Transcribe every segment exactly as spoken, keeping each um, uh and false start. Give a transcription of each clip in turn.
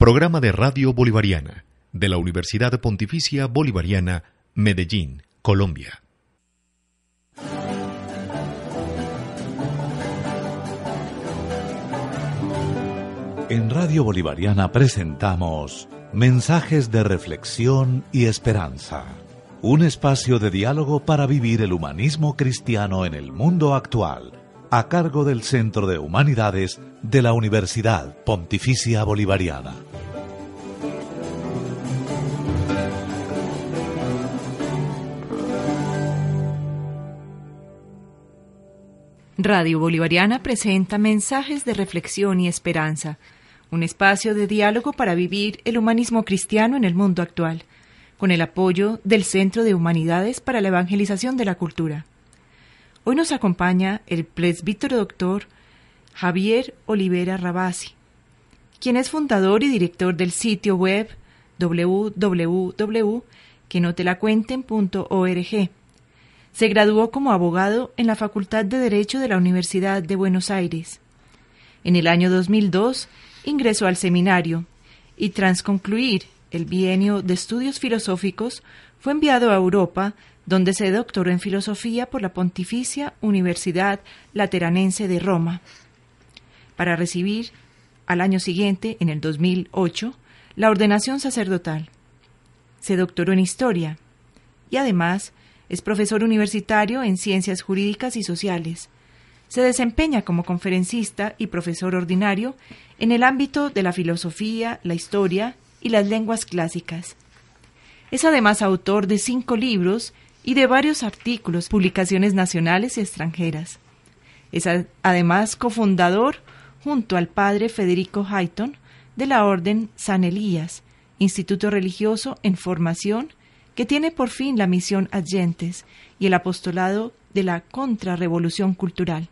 Programa de Radio Bolivariana de la Universidad Pontificia Bolivariana, Medellín, Colombia. En Radio Bolivariana presentamos Mensajes de Reflexión y Esperanza, un espacio de diálogo para vivir el humanismo cristiano en el mundo actual, a cargo del Centro de Humanidades de la Universidad Pontificia Bolivariana. Radio Bolivariana presenta Mensajes de Reflexión y Esperanza, un espacio de diálogo para vivir el humanismo cristiano en el mundo actual, con el apoyo del Centro de Humanidades para la Evangelización de la Cultura. Hoy nos acompaña el presbítero doctor Javier Olivera Rabasi, quien es fundador y director del sitio web doble u doble u doble u punto que no te la cuenten punto org. Se graduó como abogado en la Facultad de Derecho de la Universidad de Buenos Aires. En el año dos mil dos ingresó al seminario y tras concluir el bienio de estudios filosóficos fue enviado a Europa, donde se doctoró en filosofía por la Pontificia Universidad Lateranense de Roma, para recibir al año siguiente, en el dos mil ocho, la ordenación sacerdotal. Se doctoró en Historia y además es profesor universitario en Ciencias Jurídicas y Sociales. Se desempeña como conferencista y profesor ordinario en el ámbito de la filosofía, la historia y las lenguas clásicas. Es además autor de cinco libros y de varios artículos, publicaciones nacionales y extranjeras. Es a- además cofundador, junto al padre Federico Hayton, de la Orden San Elías, instituto religioso en formación que tiene por fin la misión Adyentes y el apostolado de la contrarrevolución cultural.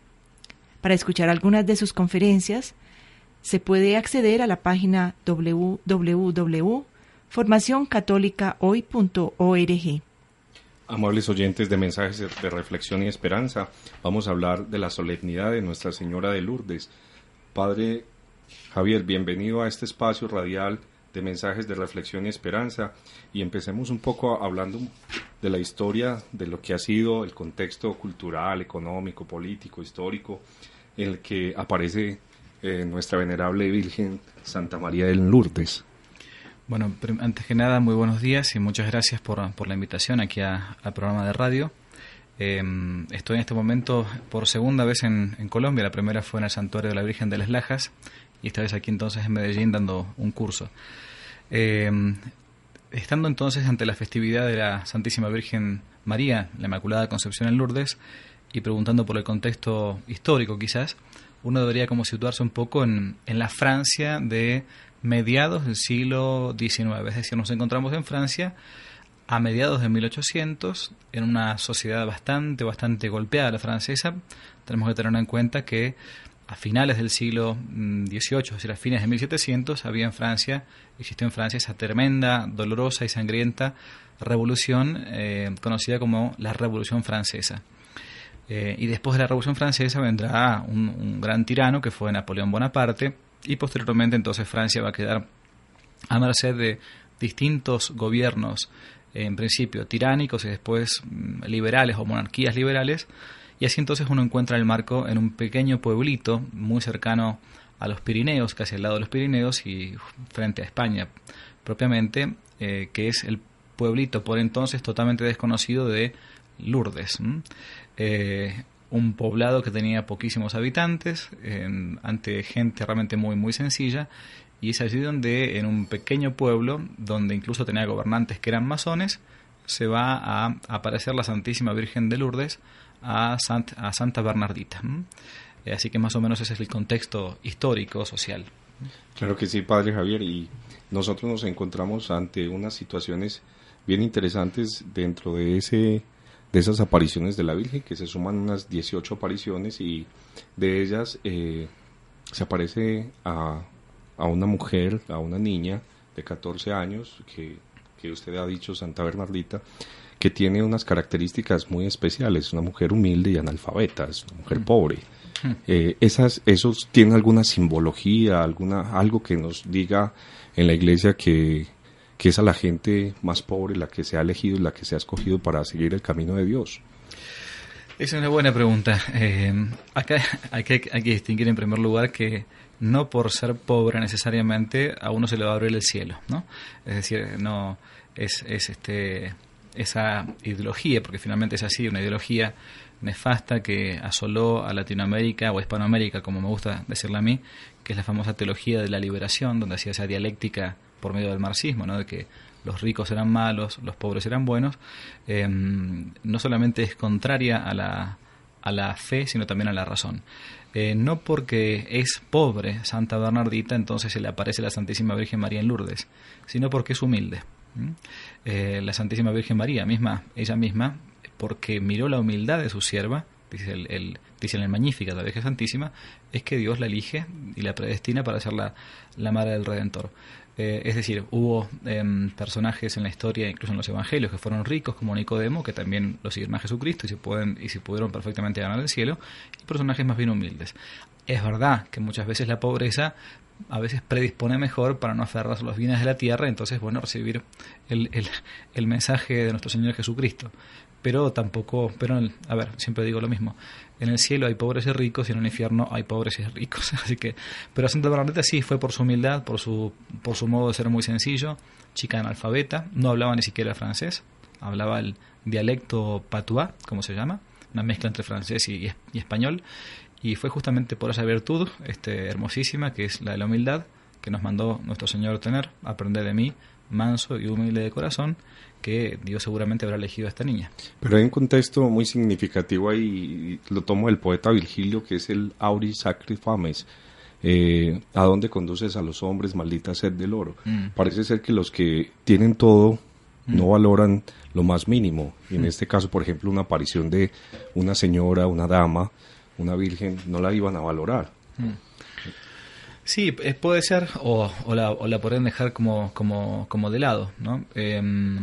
Para escuchar algunas de sus conferencias, se puede acceder a la página doble u doble u doble u punto formación católica hoy punto org. Amables oyentes de Mensajes de Reflexión y Esperanza, vamos a hablar de la solemnidad de Nuestra Señora de Lourdes. Padre Javier, bienvenido a este espacio radial de Mensajes de Reflexión y Esperanza, y empecemos un poco hablando de la historia, de lo que ha sido el contexto cultural, económico, político, histórico, en el que aparece eh, nuestra venerable Virgen Santa María de Lourdes. Bueno, antes que nada, muy buenos días y muchas gracias por, por la invitación aquí a, al programa de radio. Eh, estoy en este momento por segunda vez en, en Colombia. La primera fue en el Santuario de la Virgen de las Lajas y esta vez aquí entonces en Medellín dando un curso. Eh, estando entonces ante la festividad de la Santísima Virgen María, la Inmaculada Concepción en Lourdes, y preguntando por el contexto histórico quizás, uno debería como situarse un poco en, en la Francia de mediados del siglo diecinueve, es decir, nos encontramos en Francia a mediados de mil ochocientos, en una sociedad bastante, bastante golpeada, la francesa. Tenemos que tener en cuenta que a finales del siglo dieciocho, es decir, a fines de mil setecientos, había en Francia, existió en Francia esa tremenda, dolorosa y sangrienta revolución eh, conocida como la Revolución Francesa. Eh, y después de la Revolución Francesa vendrá un, un gran tirano que fue Napoleón Bonaparte, y posteriormente entonces Francia va a quedar a merced de distintos gobiernos, eh, en principio tiránicos y después mm, liberales o monarquías liberales. Y así entonces uno encuentra el marco en un pequeño pueblito muy cercano a los Pirineos, casi al lado de los Pirineos y frente a España propiamente, eh, que es el pueblito por entonces totalmente desconocido de Lourdes. ¿m? Eh, un poblado que tenía poquísimos habitantes, eh, ante gente realmente muy, muy sencilla, y es allí donde en un pequeño pueblo, donde incluso tenía gobernantes que eran masones, se va a aparecer la Santísima Virgen de Lourdes a, Sant, a Santa Bernardita. Eh, así que más o menos ese es el contexto histórico, social. Claro que sí, Padre Javier, y nosotros nos encontramos ante unas situaciones bien interesantes dentro de ese de esas apariciones de la Virgen, que se suman unas dieciocho apariciones, y de ellas eh, se aparece a, a una mujer, a una niña de catorce años, que que usted ha dicho, Santa Bernardita, que tiene unas características muy especiales, una mujer humilde y analfabeta, es una mujer mm. pobre. Mm. Eh, esas, ¿Esos tienen alguna simbología, alguna algo que nos diga en la iglesia que, que es a la gente más pobre la que se ha elegido y la que se ha escogido para seguir el camino de Dios? Es una buena pregunta. Eh, acá hay que, hay que distinguir en primer lugar que no por ser pobre necesariamente a uno se le va a abrir el cielo, ¿no? Es decir, no es, es este esa ideología, porque finalmente es así, una ideología nefasta que asoló a Latinoamérica o Hispanoamérica, como me gusta decirle a mí, que es la famosa teología de la liberación, donde hacía esa dialéctica por medio del marxismo, ¿no? De que los ricos eran malos, los pobres eran buenos. Eh, no solamente es contraria a la, a la fe, sino también a la razón. Eh, no porque es pobre Santa Bernardita, entonces se le aparece la Santísima Virgen María en Lourdes, sino porque es humilde. ¿Mm? Eh, la Santísima Virgen María misma, ella misma, porque miró la humildad de su sierva, dice el, el, dice en el Magníficat la Virgen Santísima, es que Dios la elige y la predestina para ser la, la madre del Redentor. Eh, es decir, hubo eh, personajes en la historia, incluso en los evangelios, que fueron ricos como Nicodemo, que también lo siguieron a Jesucristo y se pueden y se pudieron perfectamente ganar el cielo, y personajes más bien humildes. Es verdad que muchas veces la pobreza a veces predispone mejor para no aferrarse a los bienes de la tierra, entonces bueno, recibir el, el, el mensaje de nuestro Señor Jesucristo. Pero tampoco, pero a ver, siempre digo lo mismo, en el cielo hay pobres y ricos y en el infierno hay pobres y ricos, así que, pero Santa Bernardita sí fue por su humildad, por su por su modo de ser muy sencillo, chica analfabeta, no hablaba ni siquiera francés, hablaba el dialecto patois, como se llama, una mezcla entre francés y, y español, y fue justamente por esa virtud este, hermosísima que es la de la humildad que nos mandó nuestro Señor tener, aprender de mí, manso y humilde de corazón, que Dios seguramente habrá elegido a esta niña. Pero hay un contexto muy significativo ahí, lo tomo del poeta Virgilio, que es el Auris Sacri Fames, eh, ¿a dónde conduces a los hombres, maldita sed del oro? Mm. Parece ser que los que tienen todo mm. no valoran lo más mínimo, y en mm. este caso, por ejemplo, una aparición de una señora, una dama, una virgen, no la iban a valorar. Mm. Sí, puede ser, o, o, la, o la pueden dejar como, como, como de lado, ¿no? Eh,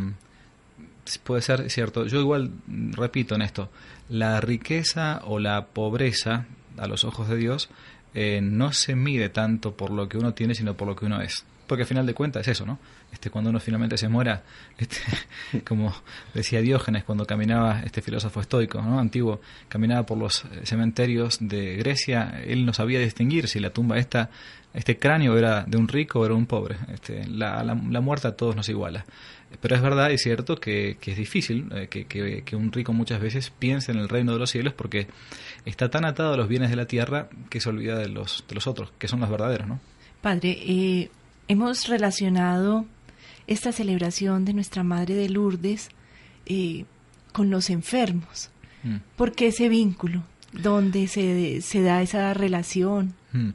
puede ser, cierto. Yo igual repito en esto, la riqueza o la pobreza a los ojos de Dios eh, no se mide tanto por lo que uno tiene, sino por lo que uno es. Porque al final de cuentas es eso, ¿no? Este, cuando uno finalmente se muera, este, como decía Diógenes cuando caminaba, este filósofo estoico, ¿no? Antiguo, caminaba por los cementerios de Grecia, él no sabía distinguir si la tumba esta, este cráneo era de un rico o era un pobre. Este, la, la, la muerte a todos nos iguala. Pero es verdad y cierto que, que es difícil eh, que, que, que un rico muchas veces piense en el reino de los cielos porque está tan atado a los bienes de la tierra que se olvida de los, de los otros, que son los verdaderos, ¿no? Padre, eh, hemos relacionado esta celebración de nuestra Madre de Lourdes eh, con los enfermos. Mm. ¿Por qué ese vínculo? ¿Dónde se, se da esa relación? Mm.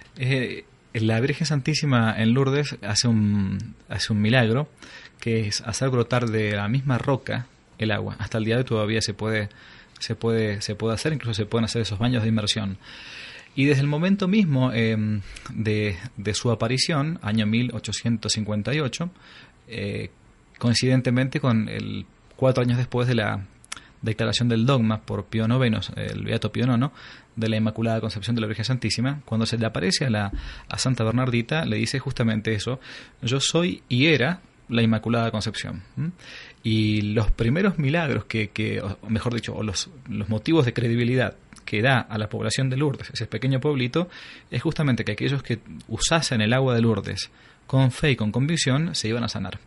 Eh, la Virgen Santísima en Lourdes hace un, hace un milagro que es hacer brotar de la misma roca el agua. Hasta el día de hoy todavía se puede, se puede, se puede hacer, incluso se pueden hacer esos baños de inmersión. Y desde el momento mismo eh, de, de su aparición, año mil ochocientos cincuenta y ocho, eh, coincidentemente con el cuatro años después de la declaración del dogma por Pío noveno, el Beato Pío noveno, de la Inmaculada Concepción de la Virgen Santísima, cuando se le aparece a, la, a Santa Bernardita, le dice justamente eso: yo soy y era la Inmaculada Concepción. ¿Mm? Y los primeros milagros que, que o mejor dicho, o los, los motivos de credibilidad que da a la población de Lourdes, ese pequeño pueblito, es justamente que aquellos que usasen el agua de Lourdes con fe y con convicción se iban a sanar.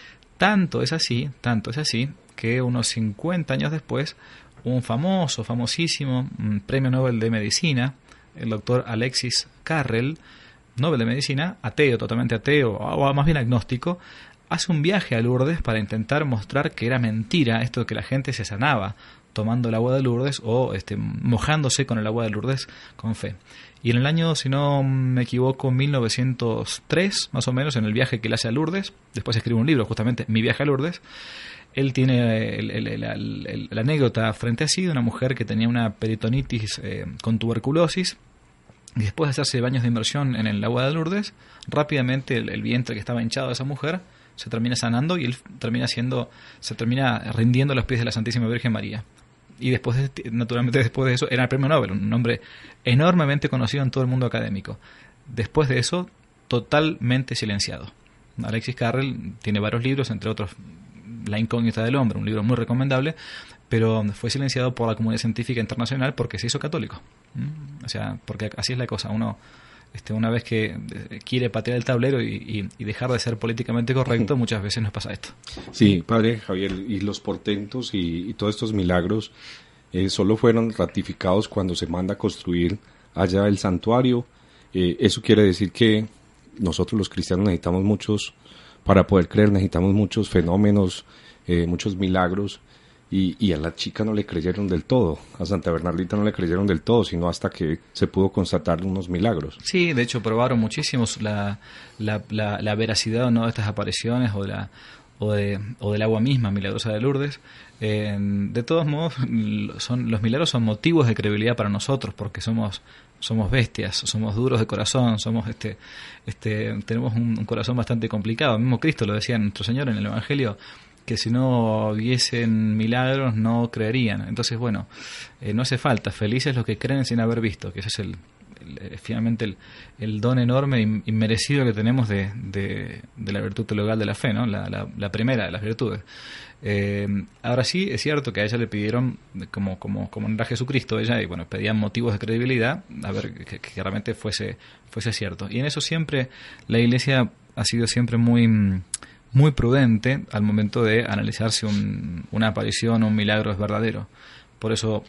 Tanto es así, tanto es así, que unos cincuenta años después, un famoso, famosísimo un premio Nobel de Medicina, el doctor Alexis Carrel, Nobel de Medicina, ateo, totalmente ateo, o más bien agnóstico, hace un viaje a Lourdes para intentar mostrar que era mentira esto de que la gente se sanaba tomando el agua de Lourdes o este, mojándose con el agua de Lourdes con fe. Y en el año, si no me equivoco, mil novecientos tres, más o menos, en el viaje que él hace a Lourdes, después escribe un libro, justamente, Mi viaje a Lourdes, él tiene el, el, el, el, el, la anécdota frente a sí de una mujer que tenía una peritonitis eh, con tuberculosis, y después de hacerse baños de inmersión en el agua de Lourdes, rápidamente el, el vientre que estaba hinchado de esa mujer se termina sanando y él termina siendo, se termina rindiendo a los pies de la Santísima Virgen María. Y después, de, naturalmente después de eso, era el premio Nobel, un hombre enormemente conocido en todo el mundo académico. Después de eso, totalmente silenciado. Alexis Carrel tiene varios libros, entre otros La incógnita del hombre, un libro muy recomendable, pero fue silenciado por la comunidad científica internacional porque se hizo católico. ¿Mm? O sea, porque así es la cosa. Uno, este, una vez que quiere patear el tablero y, y, y dejar de ser políticamente correcto, muchas veces nos pasa esto. Sí, padre Javier, y los portentos y, y todos estos milagros eh, solo fueron ratificados cuando se manda a construir allá el santuario. Eh, eso quiere decir que nosotros los cristianos necesitamos muchos, para poder creer necesitamos muchos fenómenos, eh, muchos milagros, y, y a la chica no le creyeron del todo, a Santa Bernardita no le creyeron del todo, sino hasta que se pudo constatar unos milagros. Sí, de hecho probaron muchísimos la, la, la, la veracidad o no de estas apariciones o de la o de o del agua misma milagrosa de Lourdes. Eh, de todos modos, son los milagros son motivos de credibilidad para nosotros porque somos somos bestias, somos duros de corazón, somos este este tenemos un, un corazón bastante complicado. El mismo Cristo lo decía nuestro Señor en el Evangelio, que si no viesen milagros no creerían. Entonces, bueno, eh, no hace falta, felices los que creen sin haber visto, que ese es el, el finalmente el, el don enorme y inmerecido que tenemos de, de, de la virtud teologal de la fe, ¿no? La, la, la primera de las virtudes. Eh, ahora sí, es cierto que a ella le pidieron, como como como era Jesucristo, ella, y bueno, pedían motivos de credibilidad, a ver, que, que realmente fuese, fuese cierto. Y en eso siempre la Iglesia ha sido siempre muy... muy prudente al momento de analizar si un, una aparición o un milagro es verdadero. Por eso,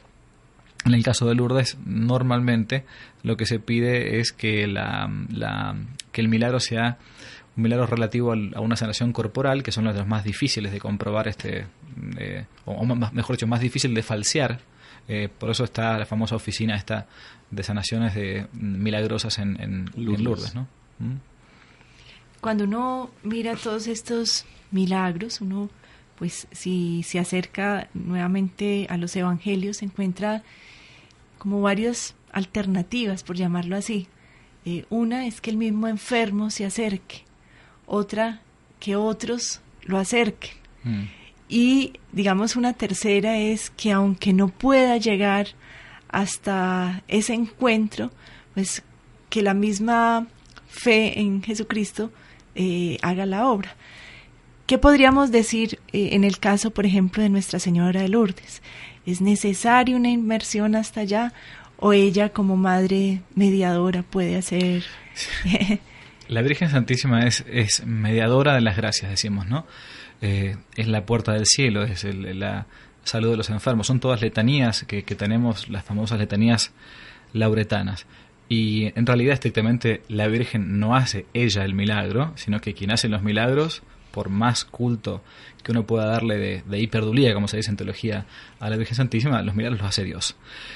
en el caso de Lourdes, normalmente lo que se pide es que la, la que el milagro sea un milagro relativo al, a una sanación corporal, que son los más difíciles de comprobar, este eh, o, o más, mejor dicho, más difícil de falsear. Eh, por eso está la famosa oficina esta de sanaciones de milagrosas en, en Lourdes, en Lourdes, ¿no? ¿Mm? Cuando uno mira todos estos milagros, uno, pues, si se acerca nuevamente a los evangelios, encuentra como varias alternativas, por llamarlo así. Eh, una es que el mismo enfermo se acerque, otra que otros lo acerquen. Mm. Y, digamos, una tercera es que aunque no pueda llegar hasta ese encuentro, pues que la misma fe en Jesucristo Eh, haga la obra. ¿Qué podríamos decir eh, en el caso, por ejemplo, de Nuestra Señora de Lourdes? ¿Es necesaria una inmersión hasta allá o ella como madre mediadora puede hacer? La Virgen Santísima es, es mediadora de las gracias, decimos, ¿no? Eh, es la puerta del cielo, es el, la salud de los enfermos. Son todas letanías que, que tenemos, las famosas letanías lauretanas. Y en realidad, estrictamente, la Virgen no hace ella el milagro, sino que quien hace los milagros, por más culto que uno pueda darle de, de hiperdulía, como se dice en teología, a la Virgen Santísima, los milagros los hace Dios.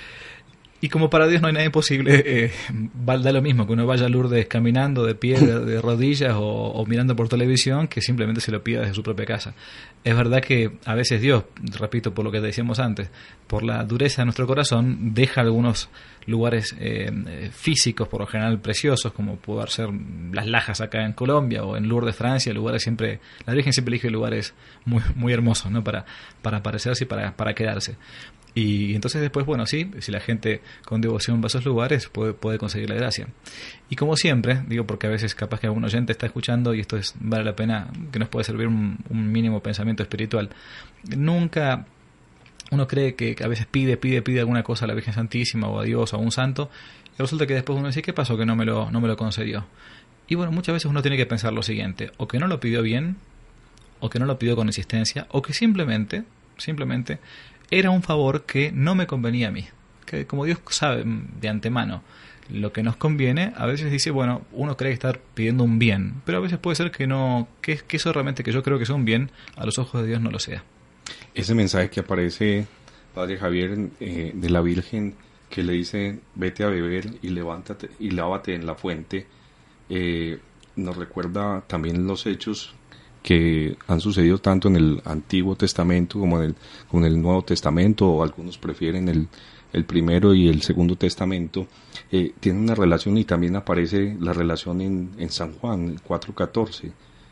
Y como para Dios no hay nada imposible, eh, da lo mismo que uno vaya a Lourdes caminando de pie, de, de rodillas o, o mirando por televisión, que simplemente se lo pida desde su propia casa. Es verdad que a veces Dios, repito por lo que decíamos antes, por la dureza de nuestro corazón, deja algunos lugares eh, físicos, por lo general preciosos, como pueden ser las Lajas acá en Colombia o en Lourdes, Francia, lugares siempre, la Virgen siempre elige lugares muy muy hermosos, ¿no? para, para aparecerse y para, para quedarse. Y entonces después, bueno, sí, si la gente con devoción va a esos lugares, puede, puede conseguir la gracia. Y como siempre, digo porque a veces capaz que algún oyente está escuchando y esto es vale la pena, que nos puede servir un, un mínimo pensamiento espiritual. Nunca uno cree que a veces pide, pide, pide alguna cosa a la Virgen Santísima o a Dios o a un santo, y resulta que después uno dice, ¿qué pasó que no me lo, no me lo concedió? Y bueno, muchas veces uno tiene que pensar lo siguiente, o que no lo pidió bien, o que no lo pidió con insistencia, o que simplemente, simplemente... era un favor que no me convenía a mí. Que como Dios sabe de antemano lo que nos conviene, a veces dice, bueno, uno cree que está pidiendo un bien, pero a veces puede ser que no, que, que eso realmente que yo creo que es un bien, a los ojos de Dios no lo sea. Ese mensaje que aparece, Padre Javier, eh, de la Virgen, que le dice, vete a beber y levántate y lávate en la fuente, eh, nos recuerda también los hechos que han sucedido tanto en el Antiguo Testamento como en el, como en el Nuevo Testamento, o algunos prefieren el, el Primero y el Segundo Testamento. Eh, tiene una relación, y también aparece la relación en, en San Juan, el cuatro catorce.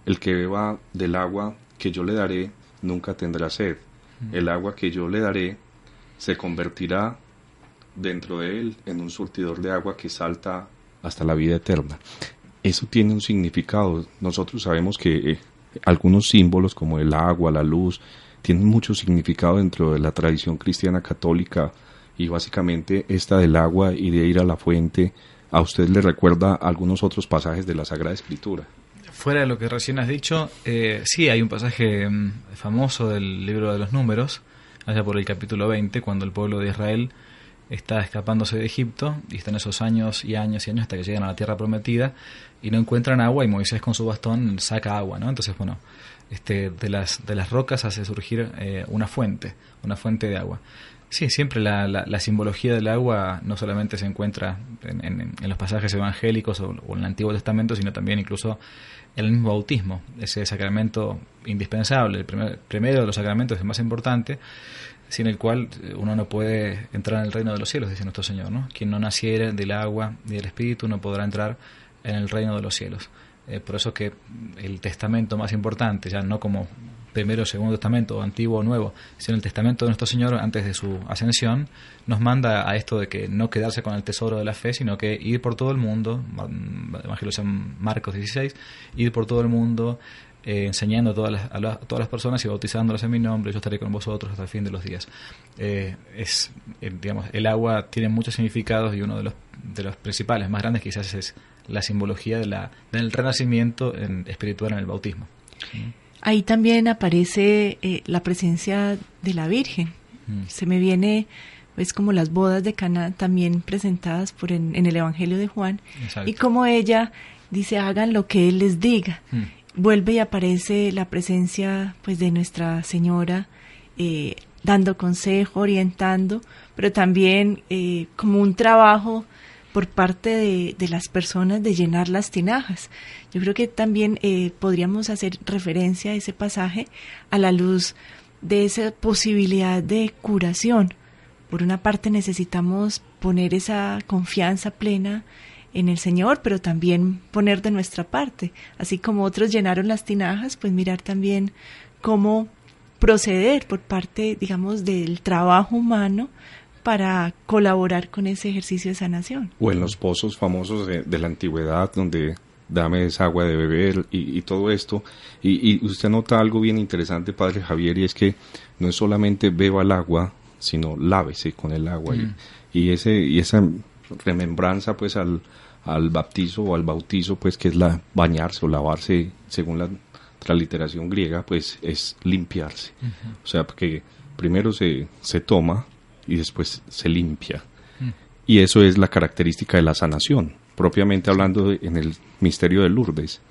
el que beba del agua que yo le daré nunca tendrá sed. El agua que yo le daré se convertirá dentro de él en un surtidor de agua que salta hasta la vida eterna. Eso tiene un significado. Nosotros sabemos que eh, algunos símbolos como el agua, la luz, tienen mucho significado dentro de la tradición cristiana católica, y básicamente esta del agua y de ir a la fuente, ¿a usted le recuerda algunos otros pasajes de la Sagrada Escritura? Fuera de lo que recién has dicho, eh, sí hay un pasaje mm, famoso del libro de los Números, allá por el capítulo veinte, cuando el pueblo de Israel está escapándose de Egipto y están esos años y años y años hasta que llegan a la tierra prometida y no encuentran agua, y Moisés con su bastón saca agua, ¿no? Entonces, bueno, este, de las de las rocas hace surgir eh, una fuente, una fuente de agua. Sí, siempre la, la, la simbología del agua no solamente se encuentra en, en, en los pasajes evangélicos o, o en el Antiguo Testamento, sino también incluso en el mismo bautismo, ese sacramento indispensable, el primer, primero de los sacramentos, es el más importante, sin el cual uno no puede entrar en el reino de los cielos, dice nuestro Señor, ¿no? Quien no naciere del agua y del Espíritu no podrá entrar en el reino de los cielos. Eh, por eso que el testamento más importante, ya no como primero o segundo testamento, antiguo o nuevo, sino el testamento de nuestro Señor antes de su ascensión, nos manda a esto de que no quedarse con el tesoro de la fe, sino que ir por todo el mundo, Evangelio de San Marcos dieciséis, ir por todo el mundo, eh, enseñando a todas, las, a, la, a todas las personas y bautizándolas en mi nombre, yo estaré con vosotros hasta el fin de los días. Eh, es, eh, digamos, el agua tiene muchos significados, y uno de los, de los principales, más grandes quizás, es la simbología de la, del renacimiento en, espiritual en el bautismo. ¿Sí? Ahí también aparece eh, la presencia de la Virgen. Mm. Se me viene, pues, como las bodas de Caná, también presentadas por en, en el Evangelio de Juan. Exacto. Y como ella dice, hagan lo que Él les diga. Mm. Vuelve y aparece la presencia, pues, de Nuestra Señora, eh, dando consejo, orientando, pero también eh, como un trabajo por parte de, de las personas de llenar las tinajas. Yo creo que también eh, podríamos hacer referencia a ese pasaje a la luz de esa posibilidad de curación. Por una parte necesitamos poner esa confianza plena en el Señor, pero también poner de nuestra parte. Así como otros llenaron las tinajas, pues mirar también cómo proceder por parte, digamos, del trabajo humano para colaborar con ese ejercicio de sanación. O en los pozos famosos de, de la antigüedad, donde dame esa agua de beber y, y todo esto. Y, y usted nota algo bien interesante, Padre Javier, y es que no es solamente beba el agua, sino lávese con el agua. Mm. Y, y ese y esa remembranza, pues, al, al baptizo o al bautizo, pues, que es la bañarse o lavarse, según la transliteración griega, pues, es limpiarse. Uh-huh. O sea, porque primero se, se toma y después se limpia. Mm. Y eso es la característica de la sanación, propiamente hablando de, en el misterio de Lourdes.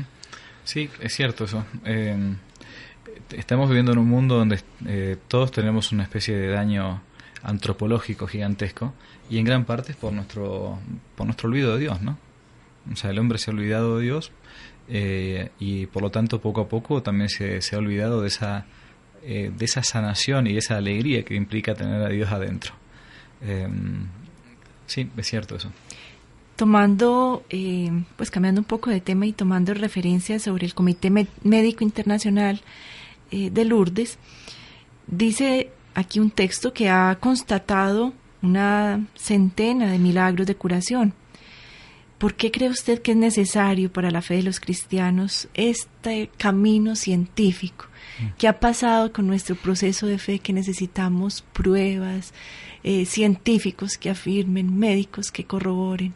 Sí, es cierto eso. Eh, estamos viviendo en un mundo donde eh, todos tenemos una especie de daño antropológico gigantesco, y en gran parte es por nuestro, por nuestro olvido de Dios, ¿no? O sea, el hombre se ha olvidado de Dios, eh, y por lo tanto poco a poco también se, se ha olvidado de esa Eh, de esa sanación y esa alegría que implica tener a Dios adentro. Eh, sí, es cierto eso. Tomando, eh, pues cambiando un poco de tema y tomando referencias sobre el Comité Médico Internacional eh, de Lourdes, dice aquí un texto que ha constatado una centena de milagros de curación. ¿Por qué cree usted que es necesario para la fe de los cristianos este camino científico? ¿Qué ha pasado con nuestro proceso de fe, que necesitamos pruebas, eh, científicos que afirmen, médicos que corroboren?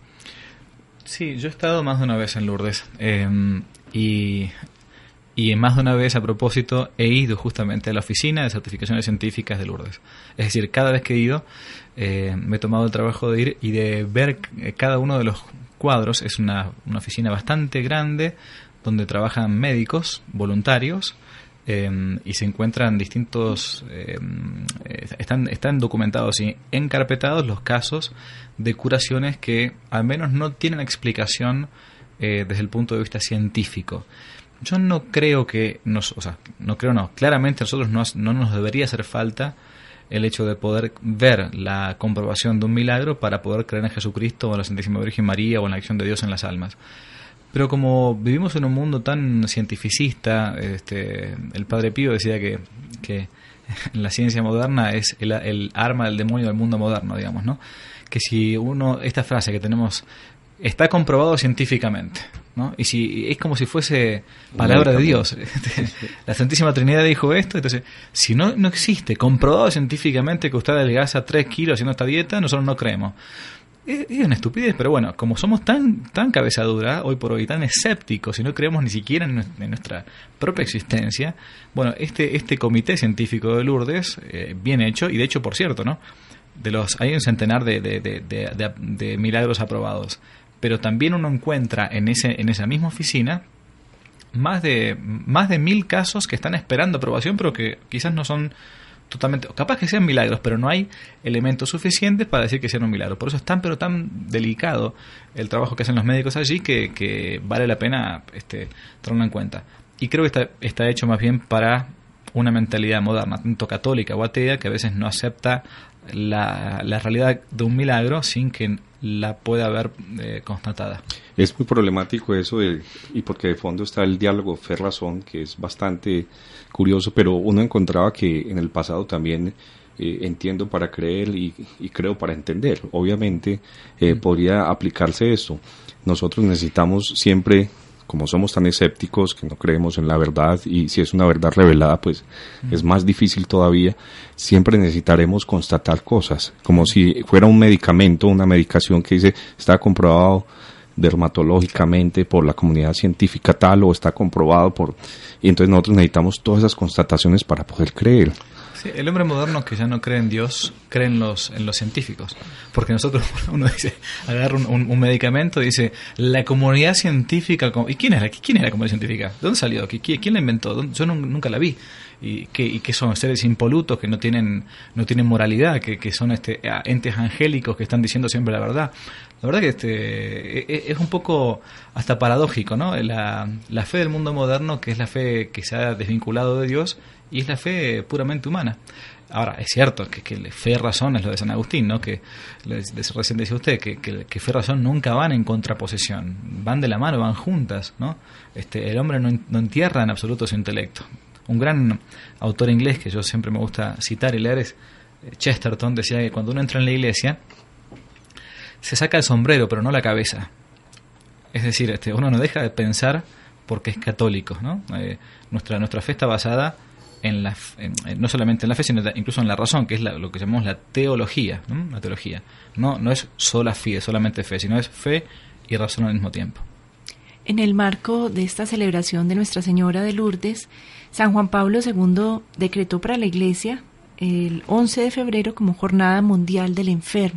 Sí, yo he estado más de una vez en Lourdes, eh, y, y más de una vez, a propósito, he ido justamente a la oficina de certificaciones científicas de Lourdes. Es decir, cada vez que he ido, eh, me he tomado el trabajo de ir y de ver cada uno de los cuadros. Es una, una oficina bastante grande donde trabajan médicos voluntarios, Eh, y se encuentran distintos, eh, están, están documentados y encarpetados los casos de curaciones que al menos no tienen explicación eh, desde el punto de vista científico. Yo no creo que, nos, o sea, no creo no, claramente a nosotros no, no nos debería hacer falta el hecho de poder ver la comprobación de un milagro para poder creer en Jesucristo o en la Santísima Virgen María o en la acción de Dios en las almas. Pero como vivimos en un mundo tan cientificista, este, el Padre Pío decía que, que la ciencia moderna es el, el arma del demonio del mundo moderno, digamos, ¿no? Que si uno, esta frase que tenemos, está comprobado científicamente, ¿no? Y si es como si fuese palabra de Dios. La Santísima Trinidad dijo esto, entonces, si no, no existe comprobado científicamente que usted adelgaza tres kilos haciendo esta dieta, nosotros no creemos. Es, es una estupidez, pero bueno, como somos tan tan cabeza dura, hoy por hoy, tan escépticos y no creemos ni siquiera en, en nuestra propia existencia, bueno, este este comité científico de Lourdes, eh, bien hecho, y de hecho, por cierto, ¿no? De los hay un centenar de, de, de, de, de, de milagros aprobados, pero también uno encuentra en ese en esa misma oficina más de más de mil casos que están esperando aprobación, pero que quizás no son totalmente, capaz que sean milagros, pero no hay elementos suficientes para decir que sean un milagro. Por eso es tan pero tan delicado el trabajo que hacen los médicos allí que, que vale la pena este, tenerlo en cuenta. Y creo que está, está hecho más bien para una mentalidad moderna, tanto católica o atea, que a veces no acepta la, la realidad de un milagro sin que la pueda haber eh, constatada. Es muy problemático eso, de, y porque de fondo está el diálogo fe-razón, que es bastante curioso, pero uno encontraba que en el pasado también eh, entiendo para creer y, y creo para entender. Obviamente eh, mm. podría aplicarse esto. Nosotros necesitamos siempre, como somos tan escépticos que no creemos en la verdad, y si es una verdad revelada, pues mm. es más difícil todavía, siempre necesitaremos constatar cosas, como si fuera un medicamento, una medicación que dice, está comprobado dermatológicamente por la comunidad científica tal, o está comprobado por... Y entonces nosotros necesitamos todas esas constataciones para poder creer. Sí, el hombre moderno que ya no cree en Dios, cree en los, en los científicos. Porque nosotros, uno dice, agarra un, un, un medicamento y dice, la comunidad científica... ¿Y quién es la, quién es la comunidad científica? ¿De dónde salió? ¿Quién, quién la inventó? Yo no, nunca la vi. Y que, y que son seres impolutos que no tienen no tienen moralidad, que, que son este entes angélicos que están diciendo siempre la verdad. La verdad que este es un poco hasta paradójico, ¿no? La, la fe del mundo moderno, que es la fe que se ha desvinculado de Dios, y es la fe puramente humana. Ahora, es cierto que, que fe y razón es lo de San Agustín, ¿no? Que recién decía usted que, que, que fe y razón nunca van en contraposición, van de la mano, van juntas, ¿no? Este, el hombre no, no entierra en absoluto su intelecto. Un gran autor inglés que yo siempre me gusta citar y leer es Chesterton, decía que cuando uno entra en la iglesia se saca el sombrero pero no la cabeza. Es decir, este, uno no deja de pensar porque es católico, ¿no? Eh, nuestra nuestra fe está basada en la en, no solamente en la fe, sino incluso en la razón, que es la, lo que llamamos la teología, ¿no? La teología. No, no es sola fe, solamente fe, sino es fe y razón al mismo tiempo. En el marco de esta celebración de Nuestra Señora de Lourdes, San Juan Pablo segundo decretó para la Iglesia el once de febrero como Jornada Mundial del Enfermo.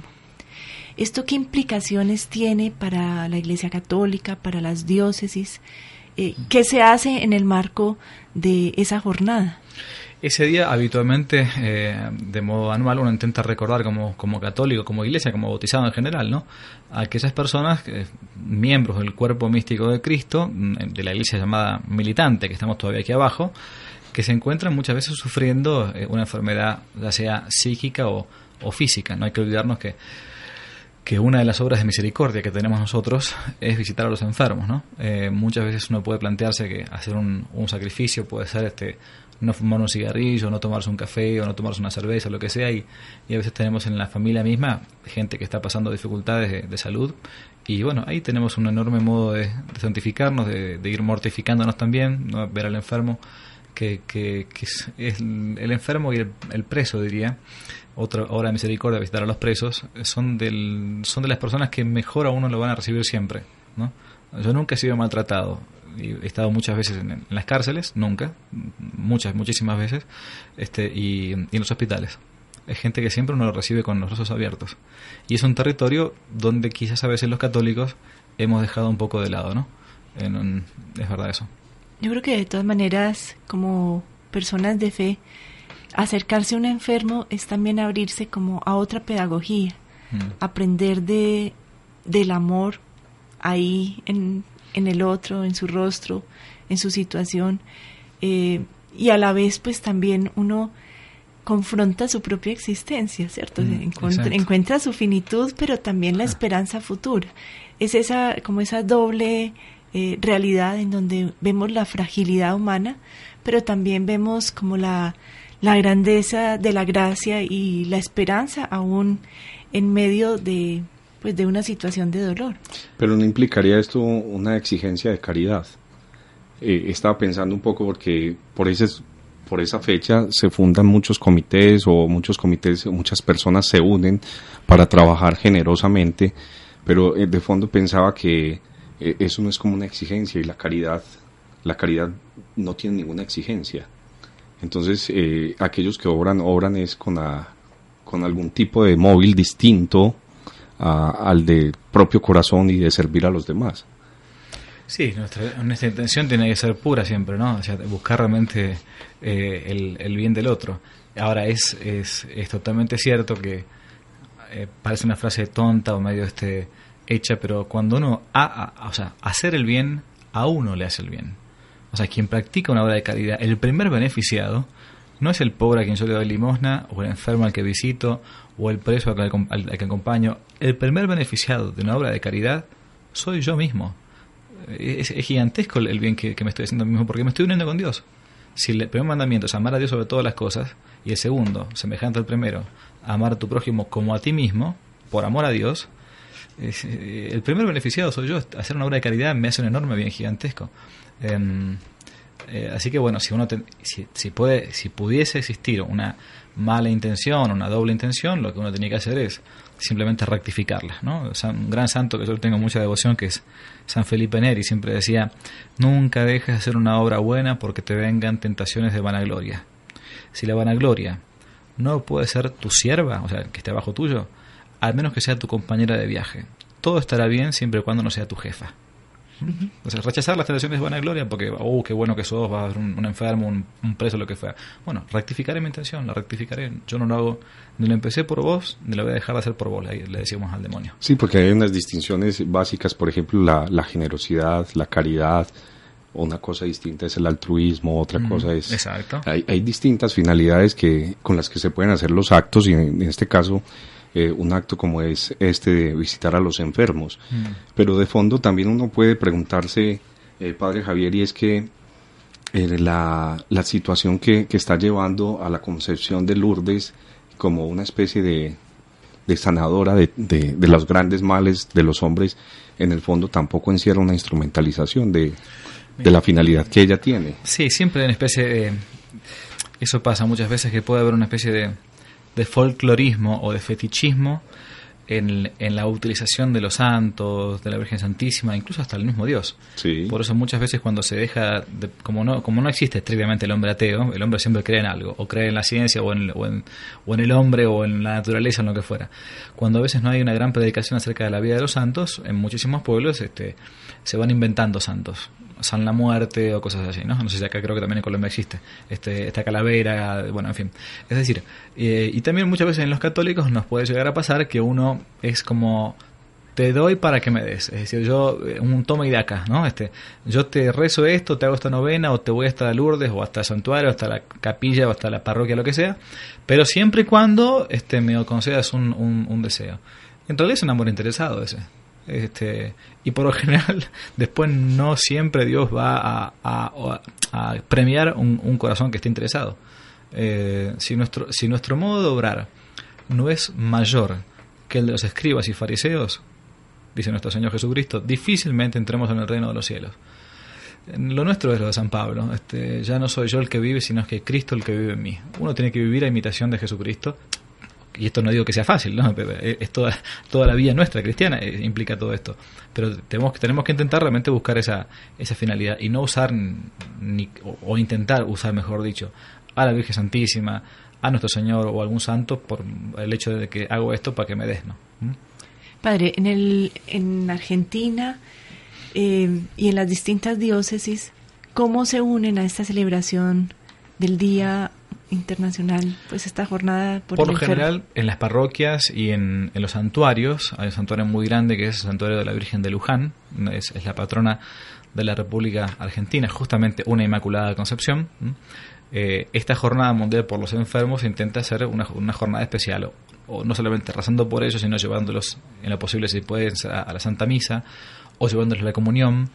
¿Esto qué implicaciones tiene para la Iglesia Católica, para las diócesis? Eh, ¿Qué se hace en el marco de esa jornada? Ese día habitualmente, eh, de modo anual, uno intenta recordar como, como católico, como iglesia, como bautizado en general, ¿no? A aquellas personas, eh, miembros del cuerpo místico de Cristo, de la iglesia llamada militante, que estamos todavía aquí abajo, que se encuentran muchas veces sufriendo eh, una enfermedad, ya sea psíquica o, o física. No hay que olvidarnos que que una de las obras de misericordia que tenemos nosotros es visitar a los enfermos, ¿no? Eh, muchas veces uno puede plantearse que hacer un, un sacrificio puede ser este no fumar un cigarrillo, no tomarse un café o no tomarse una cerveza, lo que sea, y, y a veces tenemos en la familia misma gente que está pasando dificultades de, de salud, y bueno, ahí tenemos un enorme modo de, de santificarnos, de, de ir mortificándonos también, ¿no? Ver al enfermo, que, que, que es, es el enfermo y el, el preso, diría. Otra obra de misericordia, visitar a los presos, son del son de las personas que mejor a uno lo van a recibir siempre, ¿no? Yo nunca he sido maltratado, y he estado muchas veces en, en las cárceles, nunca, muchas, muchísimas veces, este y, y en los hospitales. Es gente que siempre uno lo recibe con los brazos abiertos. Y es un territorio donde quizás a veces los católicos hemos dejado un poco de lado, ¿no? En, en, es verdad eso. Yo creo que de todas maneras, como personas de fe, acercarse a un enfermo es también abrirse como a otra pedagogía, mm. aprender de del amor ahí en, en el otro, en su rostro, en su situación, eh, y a la vez pues también uno confronta su propia existencia, ¿cierto? Mm, encuentra, encuentra su finitud, pero también la esperanza futura. Es esa como esa doble eh, realidad en donde vemos la fragilidad humana, pero también vemos como la, la grandeza de la gracia y la esperanza aún en medio de, pues, de una situación de dolor. Pero ¿no implicaría esto una exigencia de caridad? Eh, estaba pensando un poco porque por ese, por esa fecha se fundan muchos comités o muchos comités, muchas personas se unen para trabajar generosamente, pero eh, de fondo pensaba que eh, eso no es como una exigencia y la caridad, la caridad no tiene ninguna exigencia. Entonces eh, aquellos que obran, obran es con, la, con algún tipo de móvil distinto a, al de propio corazón y de servir a los demás. Sí, nuestra, nuestra intención tiene que ser pura siempre, ¿no? O sea, buscar realmente eh, el, el bien del otro. Ahora, es, es, es totalmente cierto que eh, parece una frase tonta o medio este hecha, pero cuando uno, ha, ha, o sea, hacer el bien, a uno le hace el bien. O sea, quien practica una obra de caridad, el primer beneficiado no es el pobre a quien yo le doy limosna, o el enfermo al que visito, o el preso al, al, al que acompaño. El primer beneficiado de una obra de caridad soy yo mismo. Es, es gigantesco el bien que, que me estoy haciendo a mí mismo, porque me estoy uniendo con Dios. Si el primer mandamiento es amar a Dios sobre todas las cosas, y el segundo, semejante al primero, amar a tu prójimo como a ti mismo, por amor a Dios, es, eh, el primer beneficiado soy yo. Hacer una obra de caridad me hace un enorme bien gigantesco. Eh, eh, así que bueno, si uno te, si, si puede, si pudiese existir una mala intención, una doble intención, lo que uno tiene que hacer es simplemente rectificarla, ¿no? O sea, un gran santo que yo tengo mucha devoción, que es San Felipe Neri, siempre decía: nunca dejes de hacer una obra buena porque te vengan tentaciones de vanagloria. Si la vanagloria no puede ser tu sierva, o sea, que esté abajo tuyo, al menos que sea tu compañera de viaje. Todo estará bien siempre y cuando no sea tu jefa. Uh-huh. O sea, rechazar las tentaciones de vanagloria porque, oh, qué bueno que sos, vas a ver un, un enfermo, un, un preso, lo que fuera. Bueno, rectificaré mi intención, la rectificaré. Yo no lo hago, ni lo empecé por vos, ni lo voy a dejar de hacer por vos, le, le decimos al demonio. Sí, porque hay unas distinciones básicas, por ejemplo, la, la generosidad, la caridad. Una cosa distinta es el altruismo, otra mm, cosa es... Exacto. Hay, hay distintas finalidades que con las que se pueden hacer los actos, y en, en este caso... Eh, un acto como es este de visitar a los enfermos, mm. pero de fondo también uno puede preguntarse, eh, Padre Javier, y es que eh, la, la situación que, que está llevando a la concepción de Lourdes como una especie de, de sanadora de, de, de los grandes males de los hombres, en el fondo tampoco encierra una instrumentalización de, de la finalidad que ella tiene. Sí, siempre en especie de... Eso pasa muchas veces, que puede haber una especie de de folclorismo o de fetichismo en, en la utilización de los santos, de la Virgen Santísima, incluso hasta el mismo Dios. Sí. Por eso muchas veces cuando se deja, de, como no como no existe estrictamente el hombre ateo, el hombre siempre cree en algo, o cree en la ciencia, o en, o en, o en el hombre, o en la naturaleza, en lo que fuera. Cuando a veces no hay una gran predicación acerca de la vida de los santos, en muchísimos pueblos este, se van inventando santos. San la Muerte o cosas así, ¿no? No sé si acá creo que también en Colombia existe este, esta calavera, bueno, en fin. Es decir, eh, y también muchas veces en los católicos nos puede llegar a pasar que uno es como, te doy para que me des. Es decir, yo, un toma y daca, ¿no? Este, yo te rezo esto, te hago esta novena, o te voy hasta Lourdes, o hasta el santuario, hasta la capilla, o hasta la parroquia, lo que sea, pero siempre y cuando este, me concedas un, un, un deseo. En realidad es un amor interesado ese. Este, y por lo general después no siempre Dios va a, a, a premiar un, un corazón que esté interesado. Eh, si nuestro si nuestro modo de obrar no es mayor que el de los escribas y fariseos, dice nuestro Señor Jesucristo, difícilmente entremos en el reino de los cielos. Lo nuestro es lo de San Pablo. Este, ya no soy yo el que vive, sino es que Cristo el que vive en mí. Uno tiene que vivir a imitación de Jesucristo. Y esto no digo que sea fácil, ¿no? Es toda, toda la vida nuestra cristiana eh, implica todo esto. Pero tenemos, tenemos que intentar realmente buscar esa, esa finalidad y no usar, ni, o, o intentar usar, mejor dicho, a la Virgen Santísima, a nuestro Señor o a algún santo por el hecho de que hago esto para que me des, ¿no? ¿Mm? Padre, en, el, en Argentina eh, y en las distintas diócesis, ¿cómo se unen a esta celebración del Día Internacional, pues esta jornada por, por lo general en las parroquias y en, en los santuarios? Hay un santuario muy grande que es el santuario de la Virgen de Luján, es, es la patrona de la República Argentina, justamente una Inmaculada Concepción. Eh, esta jornada mundial por los enfermos intenta hacer una, una jornada especial, o, o no solamente rezando por ellos, sino llevándolos en lo posible, si pueden, a, a la Santa Misa, o llevándolos a la comunión.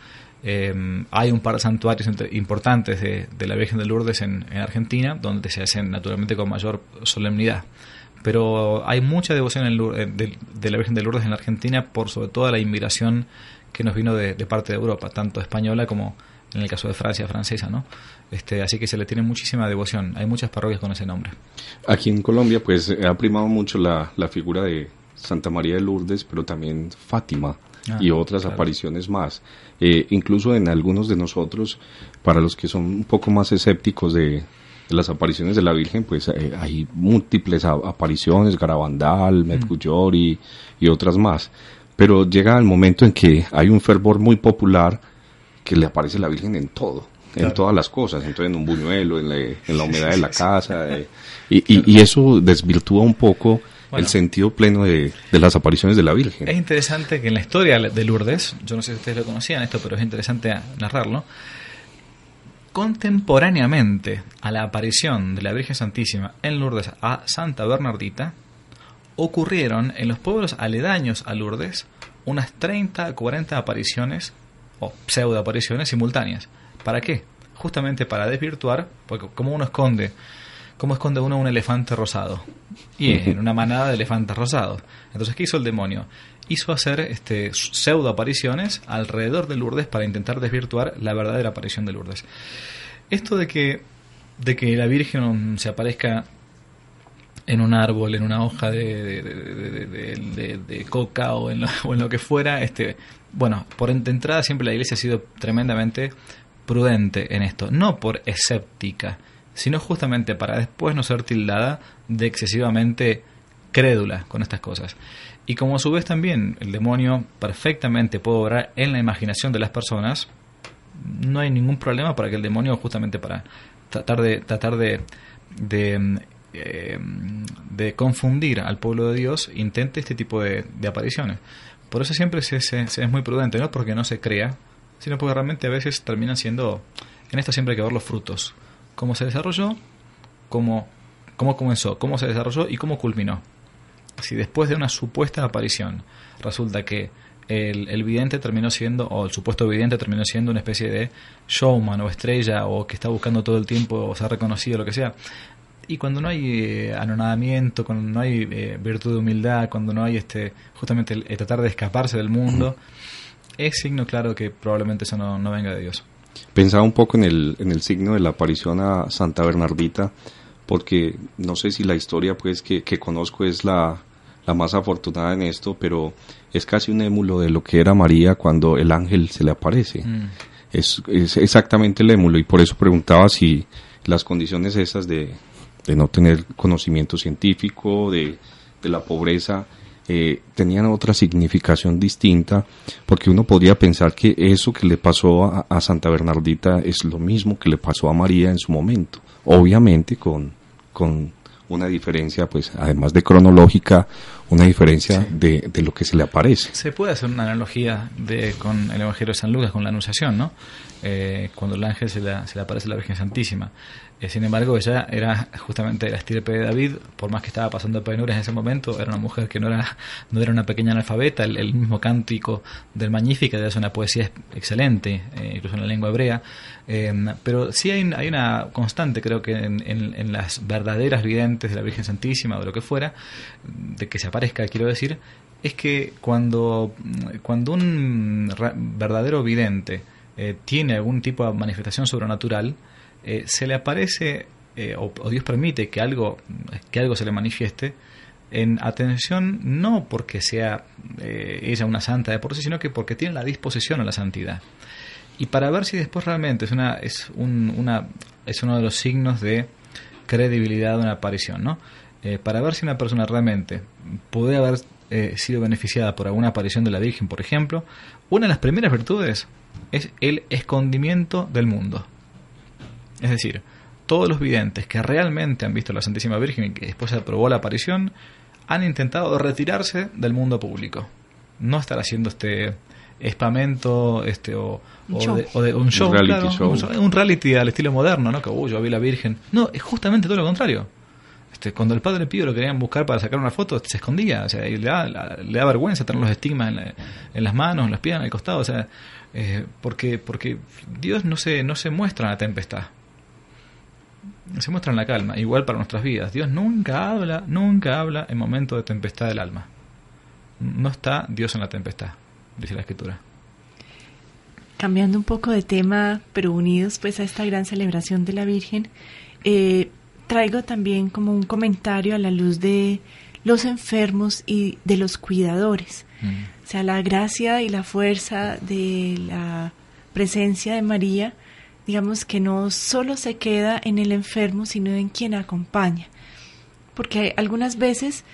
Eh, hay un par de santuarios importantes de, de la Virgen de Lourdes en, en Argentina, donde se hacen naturalmente con mayor solemnidad. Pero hay mucha devoción en Lourdes, de, de la Virgen de Lourdes en la Argentina, por sobre todo la inmigración que nos vino de, de parte de Europa, tanto española como en el caso de Francia, francesa, ¿no? Este, así que se le tiene muchísima devoción. Hay muchas parroquias con ese nombre. Aquí en Colombia, pues, ha primado mucho la, la figura de Santa María de Lourdes, pero también Fátima ah, y otras claro. apariciones más. Eh, incluso en algunos de nosotros, para los que son un poco más escépticos de, de las apariciones de la Virgen, pues eh, hay múltiples a, apariciones, Garabandal, Medjugorje y, y otras más. Pero llega el momento en que hay un fervor muy popular que le aparece la Virgen en todo, claro. en todas las cosas, entonces en un buñuelo, en la, en la humedad de la casa, eh, y, y, y eso desvirtúa un poco bueno, el sentido pleno de, de las apariciones de la Virgen. Es interesante que en la historia de Lourdes, yo no sé si ustedes lo conocían esto, pero es interesante narrarlo, contemporáneamente a la aparición de la Virgen Santísima en Lourdes a Santa Bernardita, ocurrieron en los pueblos aledaños a Lourdes unas treinta a cuarenta apariciones o pseudo apariciones simultáneas. ¿Para qué? Justamente para desvirtuar, porque como uno esconde, ¿cómo esconde uno un elefante rosado? Y en una manada de elefantes rosados. Entonces, ¿qué hizo el demonio? Hizo hacer este pseudo apariciones alrededor de Lourdes para intentar desvirtuar la verdadera aparición de Lourdes. Esto de que, de que la Virgen se aparezca en un árbol, en una hoja de, de, de, de, de, de, de coca o en, lo, o en lo que fuera, este, bueno, por entrada siempre la Iglesia ha sido tremendamente prudente en esto, no por escéptica, sino justamente para después no ser tildada de excesivamente crédula con estas cosas. Y como a su vez también el demonio perfectamente puede obrar en la imaginación de las personas, no hay ningún problema para que el demonio, justamente para tratar de tratar de, de Eh, de confundir al pueblo de Dios, intente este tipo de, de apariciones. Por eso siempre se, se, se es muy prudente, no porque no se crea, sino porque realmente a veces terminan siendo, en esto siempre hay que ver los frutos, cómo se desarrolló, cómo, cómo comenzó, cómo se desarrolló y cómo culminó. Si después de una supuesta aparición resulta que el, el vidente terminó siendo, o el supuesto vidente terminó siendo una especie de showman o estrella, o que está buscando todo el tiempo o se ha reconocido, lo que sea, y cuando no hay eh, anonadamiento, cuando no hay eh, virtud de humildad, cuando no hay este justamente el, el tratar de escaparse del mundo, es signo claro que probablemente eso no, no venga de Dios. Pensaba un poco en el, en el signo de la aparición a Santa Bernardita, porque no sé si la historia pues que, que conozco es la, la más afortunada en esto, pero es casi un émulo de lo que era María cuando el ángel se le aparece. Mm. Es, es exactamente el émulo, y por eso preguntaba si las condiciones esas de de no tener conocimiento científico, de, de la pobreza, eh, tenían otra significación distinta, porque uno podría pensar que eso que le pasó a, a Santa Bernardita es lo mismo que le pasó a María en su momento, obviamente con, con una diferencia, pues además de cronológica, una diferencia sí. de, de lo que se le aparece. Se puede hacer una analogía de con el Evangelio de San Lucas, con la Anunciación, ¿no? Eh, cuando el ángel se le, se le aparece a la Virgen Santísima. Eh, sin embargo, ella era justamente de la estirpe de David, por más que estaba pasando penurias en ese momento, era una mujer que no era no era una pequeña analfabeta. El, el mismo cántico del Magníficat es una poesía excelente, eh, incluso en la lengua hebrea. Eh, pero sí hay, hay una constante, creo que en, en, en las verdaderas videntes de la Virgen Santísima o de lo que fuera, de que se aparezca, quiero decir, es que cuando, cuando un verdadero vidente eh, tiene algún tipo de manifestación sobrenatural, eh, se le aparece eh, o, o Dios permite que algo, que algo se le manifieste en atención, no porque sea eh, ella una santa de por sí, sino que porque tiene la disposición a la santidad. Y para ver si después realmente es una es un, una es uno de los signos de credibilidad de una aparición, ¿no? Eh, para ver si una persona realmente puede haber eh, sido beneficiada por alguna aparición de la Virgen, por ejemplo, una de las primeras virtudes es el escondimiento del mundo. Es decir, todos los videntes que realmente han visto a la Santísima Virgen y que después se aprobó la aparición, han intentado retirarse del mundo público. No estar haciendo este espamento este o, o, de, o de un show, un reality, claro, show. Un, un reality al estilo moderno, ¿no? Que uh, yo vi la Virgen. No, es justamente todo lo contrario. Este, cuando el Padre Pío lo querían buscar para sacar una foto, se escondía, o sea, y le da, la, le da vergüenza tener los estigmas en, la, en las manos, en los pies, en el costado, o sea, Eh, porque, porque Dios no se, no se muestra en la tempestad, se muestra en la calma. Igual para nuestras vidas, Dios nunca habla, nunca habla en momentos de tempestad del alma. No está Dios en la tempestad, dice la Escritura. Cambiando un poco de tema, pero unidos pues a esta gran celebración de la Virgen, eh, traigo también como un comentario a la luz de los enfermos y de los cuidadores. Mm. O sea, la gracia y la fuerza de la presencia de María, digamos que no solo se queda en el enfermo, sino en quien acompaña. Porque algunas veces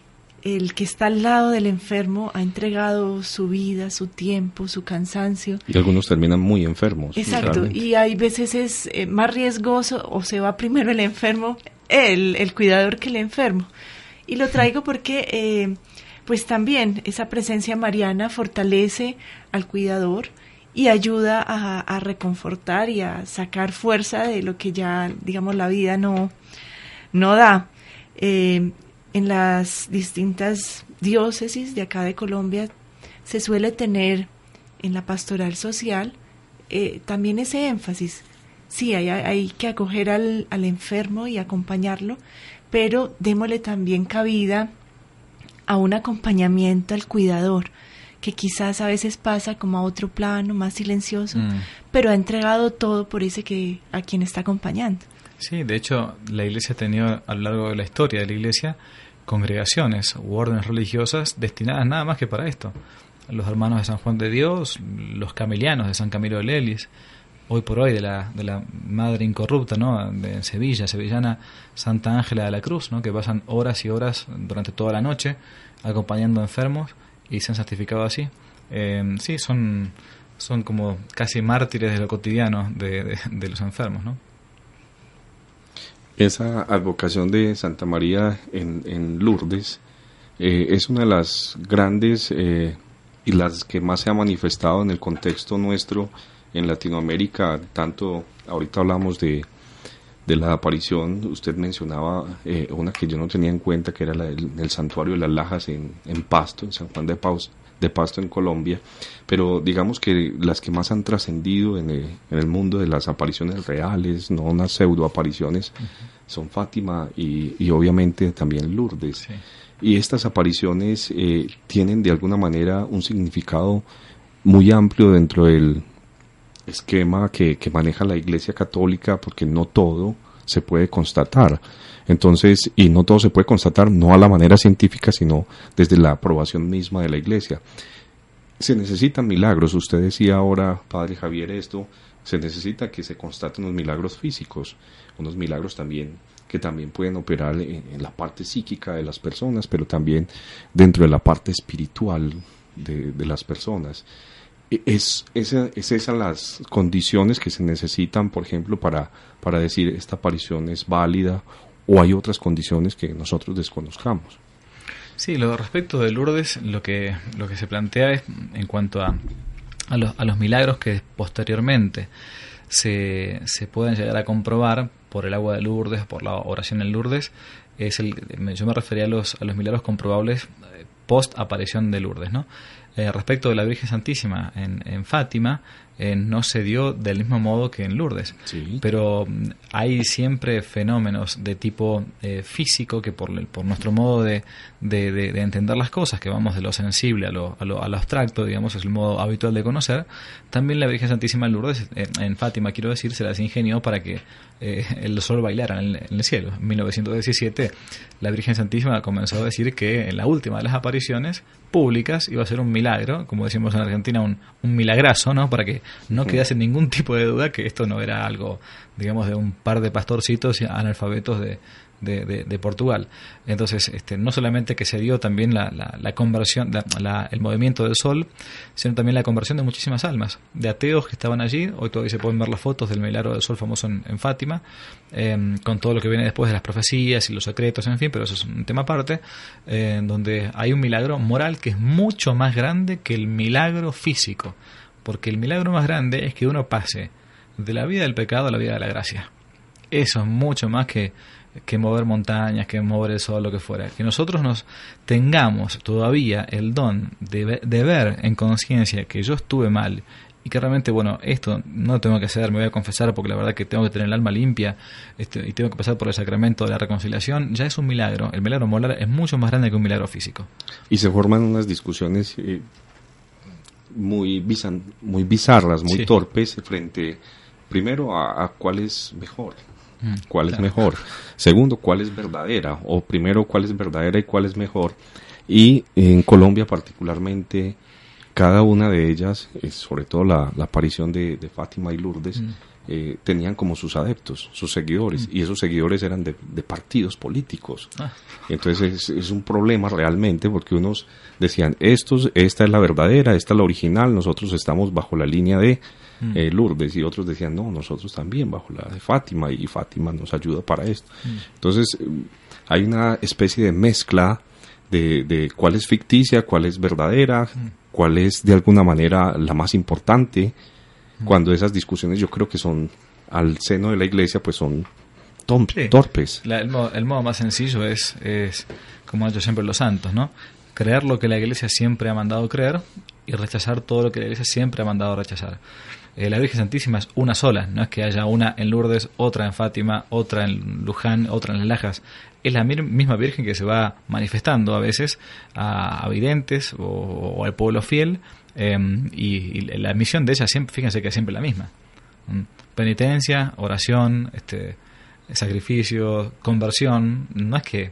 el que está al lado del enfermo ha entregado su vida, su tiempo, su cansancio. Y algunos terminan muy enfermos. Exacto, realmente. Y hay veces es eh, más riesgoso o se va primero el enfermo, el, el cuidador que el enfermo. Y lo traigo porque eh, pues también esa presencia mariana fortalece al cuidador y ayuda a, a reconfortar y a sacar fuerza de lo que ya, digamos, la vida no, no da. Eh, en las distintas diócesis de acá de Colombia se suele tener en la pastoral social eh, también ese énfasis. Sí, hay, hay que acoger al, al enfermo y acompañarlo, pero démosle también cabida a un acompañamiento al cuidador, que quizás a veces pasa como a otro plano, más silencioso, mm. pero ha entregado todo por ese que a quien está acompañando. Sí, de hecho, la Iglesia ha tenido a lo largo de la historia de la Iglesia congregaciones u órdenes religiosas destinadas nada más que para esto. Los hermanos de San Juan de Dios, los camilianos de San Camilo de Lelis, hoy por hoy de la de la Madre Incorrupta, ¿no?, de Sevilla, sevillana Santa Ángela de la Cruz, ¿no?, que pasan horas y horas durante toda la noche acompañando a enfermos y se han santificado así. Eh, sí, son son como casi mártires de lo cotidiano de, de, de los enfermos, ¿no? Esa advocación de Santa María en, en Lourdes eh, es una de las grandes eh, y las que más se ha manifestado en el contexto nuestro en Latinoamérica. Tanto ahorita hablamos de, de la aparición, usted mencionaba eh, una que yo no tenía en cuenta, que era la del, del santuario de las Lajas en, en Pasto, en San Juan de, Paus, de Pasto en Colombia, pero digamos que las que más han trascendido en el, en el mundo de las apariciones reales, no unas pseudo apariciones, uh-huh. son Fátima y, y obviamente también Lourdes. Sí. Y estas apariciones eh, tienen de alguna manera un significado muy amplio dentro del esquema que, que maneja la Iglesia Católica, porque no todo se puede constatar. Entonces, y no todo se puede constatar no a la manera científica, sino desde la aprobación misma de la Iglesia. Se necesitan milagros. Usted decía ahora, Padre Javier, esto, se necesita que se constaten unos milagros físicos, unos milagros también que también pueden operar en, en la parte psíquica de las personas, pero también dentro de la parte espiritual de, de las personas. Es, esa, es esas las condiciones que se necesitan, por ejemplo, para, para decir esta aparición es válida, o hay otras condiciones que nosotros desconozcamos. Sí, lo respecto de Lourdes, lo que lo que se plantea es en cuanto a, a, los, a los milagros que posteriormente se, se pueden llegar a comprobar por el agua de Lourdes, por la oración en Lourdes, es el, yo me refería a los, a los milagros comprobables post aparición de Lourdes, ¿no? Eh, respecto de la Virgen Santísima en, en Fátima, eh, no se dio del mismo modo que en Lourdes, sí. Pero hay siempre fenómenos de tipo eh, físico que por, por nuestro modo de, de, de, de entender las cosas, que vamos de lo sensible a lo, a lo, a lo abstracto, digamos, es el modo habitual de conocer. También la Virgen Santísima en Lourdes, eh, en Fátima quiero decir, se las ingenió para que eh, el sol bailara en el, en el cielo. En mil novecientos diecisiete la Virgen Santísima comenzó a decir que en la última de las apariciones públicas iba a ser un milagro, como decimos en Argentina, un, un milagrazo, ¿no?, para que no quedase ningún tipo de duda que esto no era algo, digamos, de un par de pastorcitos analfabetos de, de, de, de Portugal. Entonces, este, no solamente que se dio también la, la, la conversión, la, la, el movimiento del sol, sino también la conversión de muchísimas almas, de ateos que estaban allí. Hoy todavía se pueden ver las fotos del milagro del sol famoso en, en Fátima, eh, con todo lo que viene después de las profecías y los secretos, en fin, pero eso es un tema aparte, eh, donde hay un milagro moral que es mucho más grande que el milagro físico, porque el milagro más grande es que uno pase de la vida del pecado a la vida de la gracia. Eso es mucho más que, que mover montañas, que mover el sol, lo que fuera. Que nosotros nos tengamos todavía el don de, de ver en conciencia que yo estuve mal y que realmente, bueno, esto no lo tengo que hacer, me voy a confesar porque la verdad que tengo que tener el alma limpia este, y tengo que pasar por el sacramento de la reconciliación, ya es un milagro. El milagro moral es mucho más grande que un milagro físico. Y se forman unas discusiones eh, muy, bizan, muy bizarras, muy sí. torpes frente, primero, a, a cuál es mejor. ¿Cuál claro. es mejor? Segundo, ¿cuál es verdadera? O primero, ¿cuál es verdadera y cuál es mejor? Y en Colombia particularmente, cada una de ellas, eh, sobre todo la, la aparición de, de Fátima y Lourdes, mm. eh, tenían como sus adeptos, sus seguidores, mm. y esos seguidores eran de, de partidos políticos. Ah. Entonces es, es un problema realmente, porque unos decían, estos, esta es la verdadera, esta es la original, nosotros estamos bajo la línea de mm. eh, Lourdes, y otros decían, no, nosotros también bajo la de Fátima, y Fátima nos ayuda para esto. Mm. Entonces hay una especie de mezcla de, de cuál es ficticia, cuál es verdadera, mm. cuál es de alguna manera la más importante, mm. cuando esas discusiones yo creo que son, al seno de la iglesia, pues son tom- sí. torpes. La, el, modo, el modo más sencillo es, es, como han hecho siempre los santos, ¿no? Creer lo que la iglesia siempre ha mandado creer y rechazar todo lo que la iglesia siempre ha mandado rechazar. Eh, la Virgen Santísima es una sola, no es que haya una en Lourdes, otra en Fátima, otra en Luján, otra en Las Lajas. Es la mir- misma Virgen que se va manifestando a veces a, a videntes o, o al pueblo fiel, eh, y, y la misión de ella, siempre, fíjense que es siempre la misma. Penitencia, oración, este, sacrificio, conversión. No es que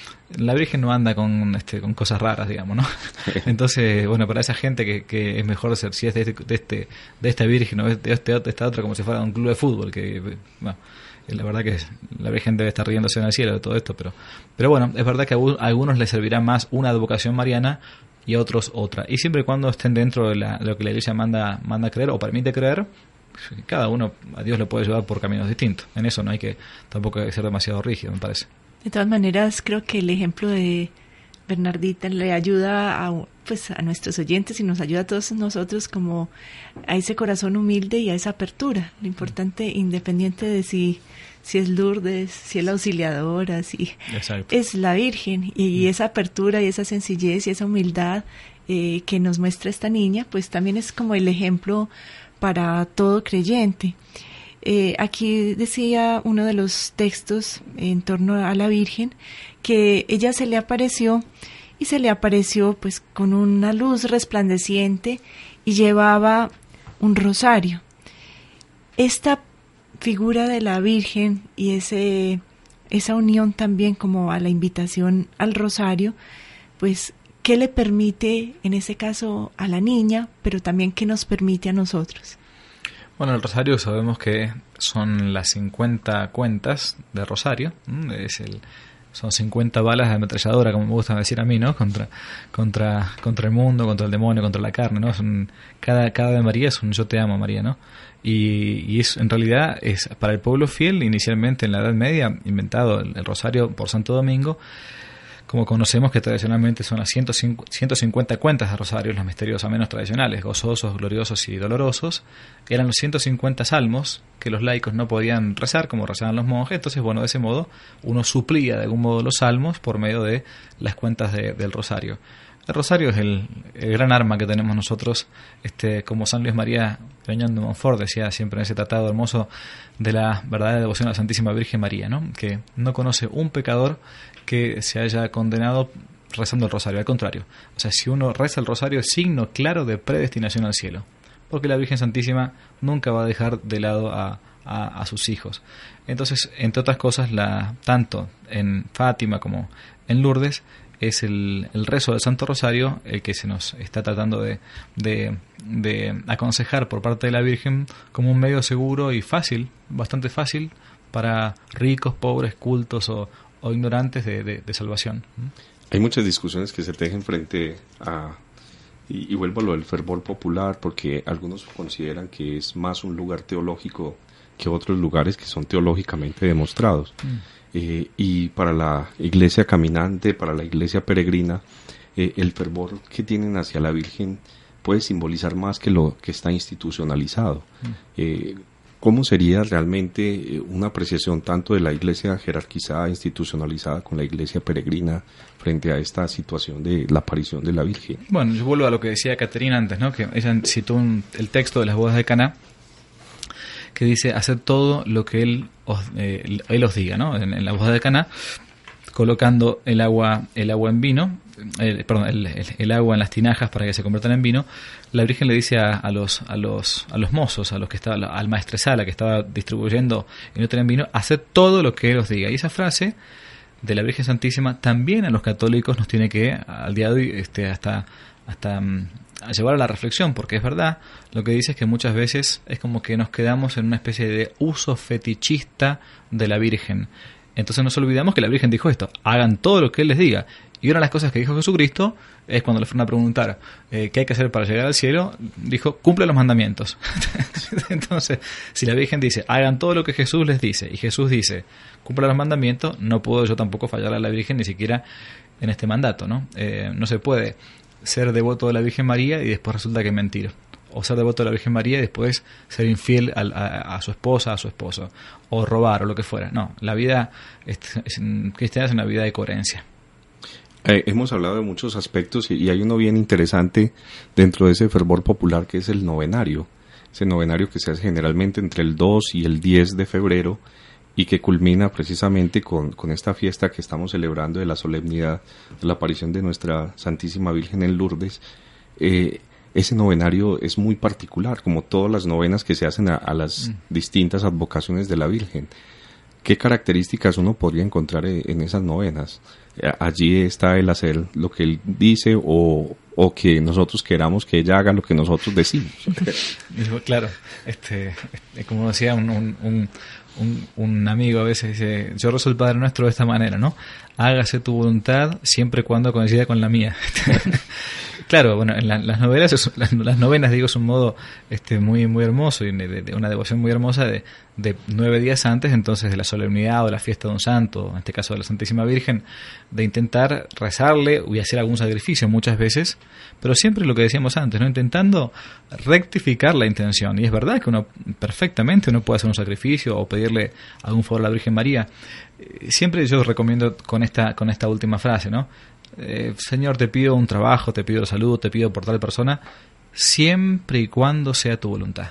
la Virgen no anda con este con cosas raras, digamos, ¿no? Entonces, bueno, para esa gente que, que es mejor ser, si es de, este, de, este, de esta Virgen o de, este, de esta otra, como si fuera un club de fútbol, que, bueno, la verdad que la Virgen debe estar riéndose en el cielo de todo esto, pero pero bueno, es verdad que a algunos les servirá más una advocación mariana y a otros otra. Y siempre y cuando estén dentro de, la, de lo que la Iglesia manda, manda creer o permite creer, cada uno a Dios le puede llevar por caminos distintos. En eso no hay que tampoco hay que ser demasiado rígido, me parece. De todas maneras, creo que el ejemplo de Bernardita le ayuda a, pues, a nuestros oyentes y nos ayuda a todos nosotros como a ese corazón humilde y a esa apertura. Lo importante, independiente de si, si es Lourdes, si es la Auxiliadora, si Exacto. es la Virgen, y mm. esa apertura y esa sencillez y esa humildad eh, que nos muestra esta niña, pues también es como el ejemplo para todo creyente. Eh, aquí decía uno de los textos en torno a la Virgen que ella se le apareció y se le apareció pues con una luz resplandeciente y llevaba un rosario. Esta figura de la Virgen y ese esa unión también como a la invitación al rosario, pues ¿qué le permite en ese caso a la niña, pero también qué nos permite a nosotros? Bueno, el rosario sabemos que son las cincuenta cuentas de rosario, es el, son cincuenta balas de ametralladora, como me gusta decir a mí, ¿no? Contra, contra, contra el mundo, contra el demonio, contra la carne, ¿no? Son, cada, cada de María es un yo te amo, María, ¿no? Y, y es, en realidad es para el pueblo fiel, inicialmente en la Edad Media, inventado el, el rosario por Santo Domingo, como conocemos que tradicionalmente son las ciento cincuenta cuentas de rosarios, los misterios a menos tradicionales, gozosos, gloriosos y dolorosos, eran los ciento cincuenta salmos que los laicos no podían rezar como rezaban los monjes. Entonces, bueno, de ese modo uno suplía de algún modo los salmos por medio de las cuentas de, del rosario. El rosario es el, el gran arma que tenemos nosotros, este, como San Luis María Grignon de Montfort decía siempre en ese tratado hermoso de la verdadera devoción a la Santísima Virgen María, ¿no? Que no conoce un pecador que se haya condenado rezando el rosario, al contrario. O sea, si uno reza el rosario es signo claro de predestinación al cielo, porque la Virgen Santísima nunca va a dejar de lado a, a, a sus hijos. Entonces, entre otras cosas, la tanto en Fátima como en Lourdes, es el, el rezo del Santo Rosario el que se nos está tratando de, de, de aconsejar por parte de la Virgen como un medio seguro y fácil, bastante fácil, para ricos, pobres, cultos o, o ignorantes de, de, de salvación. Hay muchas discusiones que se tejen frente a, y, y vuelvo a lo del fervor popular, porque algunos consideran que es más un lugar teológico que otros lugares que son teológicamente demostrados. Mm. Eh, y para la iglesia caminante, para la iglesia peregrina, eh, el fervor que tienen hacia la Virgen puede simbolizar más que lo que está institucionalizado. Mm. Eh, ¿cómo sería realmente una apreciación tanto de la iglesia jerarquizada, institucionalizada, con la iglesia peregrina frente a esta situación de la aparición de la Virgen? Bueno, yo vuelvo a lo que decía Caterina antes, ¿no? Que ella citó un, el texto de las bodas de Caná, que dice, haced todo lo que él os, eh, él os diga, ¿no? En, en la boda de Caná, colocando el agua el agua en vino, el, perdón, el, el, el agua en las tinajas para que se conviertan en vino. La Virgen le dice a, a los a los a los mozos, a los que estaba, al maestresala que estaba distribuyendo y no tenían vino, haced todo lo que él os diga. Y esa frase de la Virgen Santísima también a los católicos nos tiene que, al día de hoy, este, hasta hasta a llevar a la reflexión, porque es verdad, lo que dice es que muchas veces es como que nos quedamos en una especie de uso fetichista de la Virgen. Entonces nos olvidamos que la Virgen dijo esto, hagan todo lo que Él les diga. Y una de las cosas que dijo Jesucristo es cuando le fueron a preguntar eh, qué hay que hacer para llegar al cielo, dijo, cumple los mandamientos. Entonces, si la Virgen dice, hagan todo lo que Jesús les dice, y Jesús dice, cumple los mandamientos, no puedo yo tampoco fallar a la Virgen ni siquiera en este mandato, ¿no? Eh, no se puede ser devoto de la Virgen María y después resulta que es mentira. O ser devoto de la Virgen María y después ser infiel a, a, a su esposa, a su esposo, o robar o lo que fuera. No, la vida es, es, cristiana es una vida de coherencia. Eh, hemos hablado de muchos aspectos y, y hay uno bien interesante dentro de ese fervor popular que es el novenario. Ese novenario que se hace generalmente entre el dos y el diez de febrero y que culmina precisamente con, con esta fiesta que estamos celebrando de la solemnidad de la aparición de nuestra Santísima Virgen en Lourdes. Eh, ese novenario es muy particular, como todas las novenas que se hacen a, a las mm. distintas advocaciones de la Virgen. ¿Qué características uno podría encontrar en esas novenas? Allí está el hacer lo que Él dice o, o que nosotros queramos que ella haga lo que nosotros decimos. Claro, este, como decía un, un, un, un, un amigo a veces, dice, yo rezo el Padre Nuestro de esta manera, ¿no? Hágase tu voluntad siempre y cuando coincida con la mía. Claro, bueno, en la, las novelas, es, las, las novenas, digo, es un modo este, muy muy hermoso y de, de una devoción muy hermosa de, de nueve días antes, entonces, de la solemnidad o de la fiesta de un santo, en este caso de la Santísima Virgen, de intentar rezarle y hacer algún sacrificio muchas veces, pero siempre lo que decíamos antes, ¿no? Intentando rectificar la intención. Y es verdad que uno perfectamente uno puede hacer un sacrificio o pedirle algún favor a la Virgen María. Siempre yo recomiendo con esta con esta última frase, ¿no? Eh, Señor, te pido un trabajo, te pido salud, te pido por tal persona, siempre y cuando sea tu voluntad.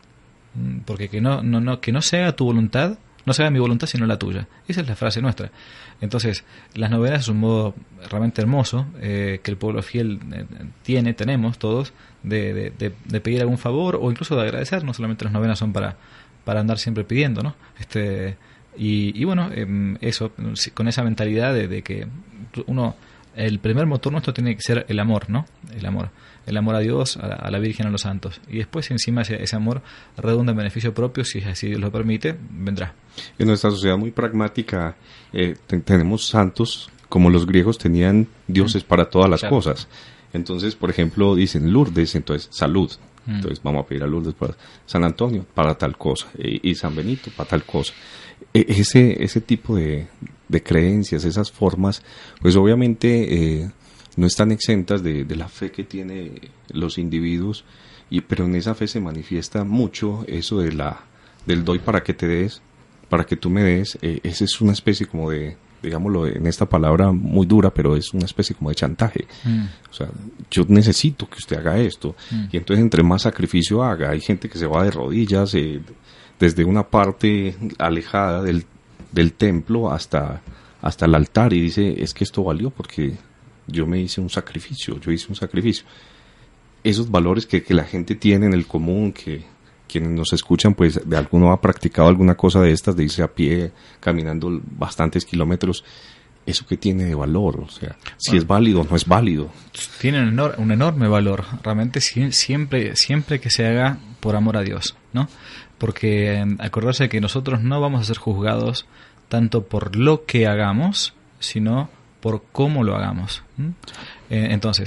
Porque que no, no, no, que no se haga tu voluntad, no se haga mi voluntad sino la tuya. Esa es la frase nuestra. Entonces, las novenas es un modo realmente hermoso eh, que el pueblo fiel eh, tiene, tenemos todos, de, de, de, de pedir algún favor o incluso de agradecer. No solamente las novenas son para, para andar siempre pidiendo, ¿no? Este, y, y bueno, eh, eso, con esa mentalidad de, de que uno... El primer motor nuestro tiene que ser el amor, ¿no? El amor. El amor a Dios, a la, a la Virgen, a los santos. Y después, encima, ese, ese amor redunda en beneficio propio, si así Dios lo permite, vendrá. En nuestra sociedad muy pragmática, eh, te, tenemos santos, como los griegos tenían dioses mm. para todas las claro. cosas. Entonces, por ejemplo, dicen Lourdes, entonces salud. Mm. Entonces vamos a pedir a Lourdes para San Antonio, para tal cosa. Y, y San Benito, para tal cosa. E, ese, ese tipo de... de creencias, esas formas, pues obviamente eh, no están exentas de, de la fe que tienen los individuos, y pero en esa fe se manifiesta mucho eso de la del doy para que te des, para que tú me des. Eh, esa es una especie como de, digámoslo en esta palabra muy dura, pero es una especie como de chantaje. Mm. O sea, yo necesito que usted haga esto, mm. y entonces entre más sacrificio haga, hay gente que se va de rodillas eh, desde una parte alejada del del templo hasta hasta el altar y dice, es que esto valió porque yo me hice un sacrificio, yo hice un sacrificio. Esos valores que, que la gente tiene en el común, que quienes nos escuchan, pues de alguno ha practicado alguna cosa de estas, de irse a pie, caminando bastantes kilómetros, ¿eso qué tiene de valor? O sea, si bueno, es válido o no es válido. Tiene un, enor- un enorme valor, realmente siempre, siempre que se haga por amor a Dios, ¿no? Porque eh, acordarse que nosotros no vamos a ser juzgados tanto por lo que hagamos, sino por cómo lo hagamos. ¿Mm? Eh, entonces,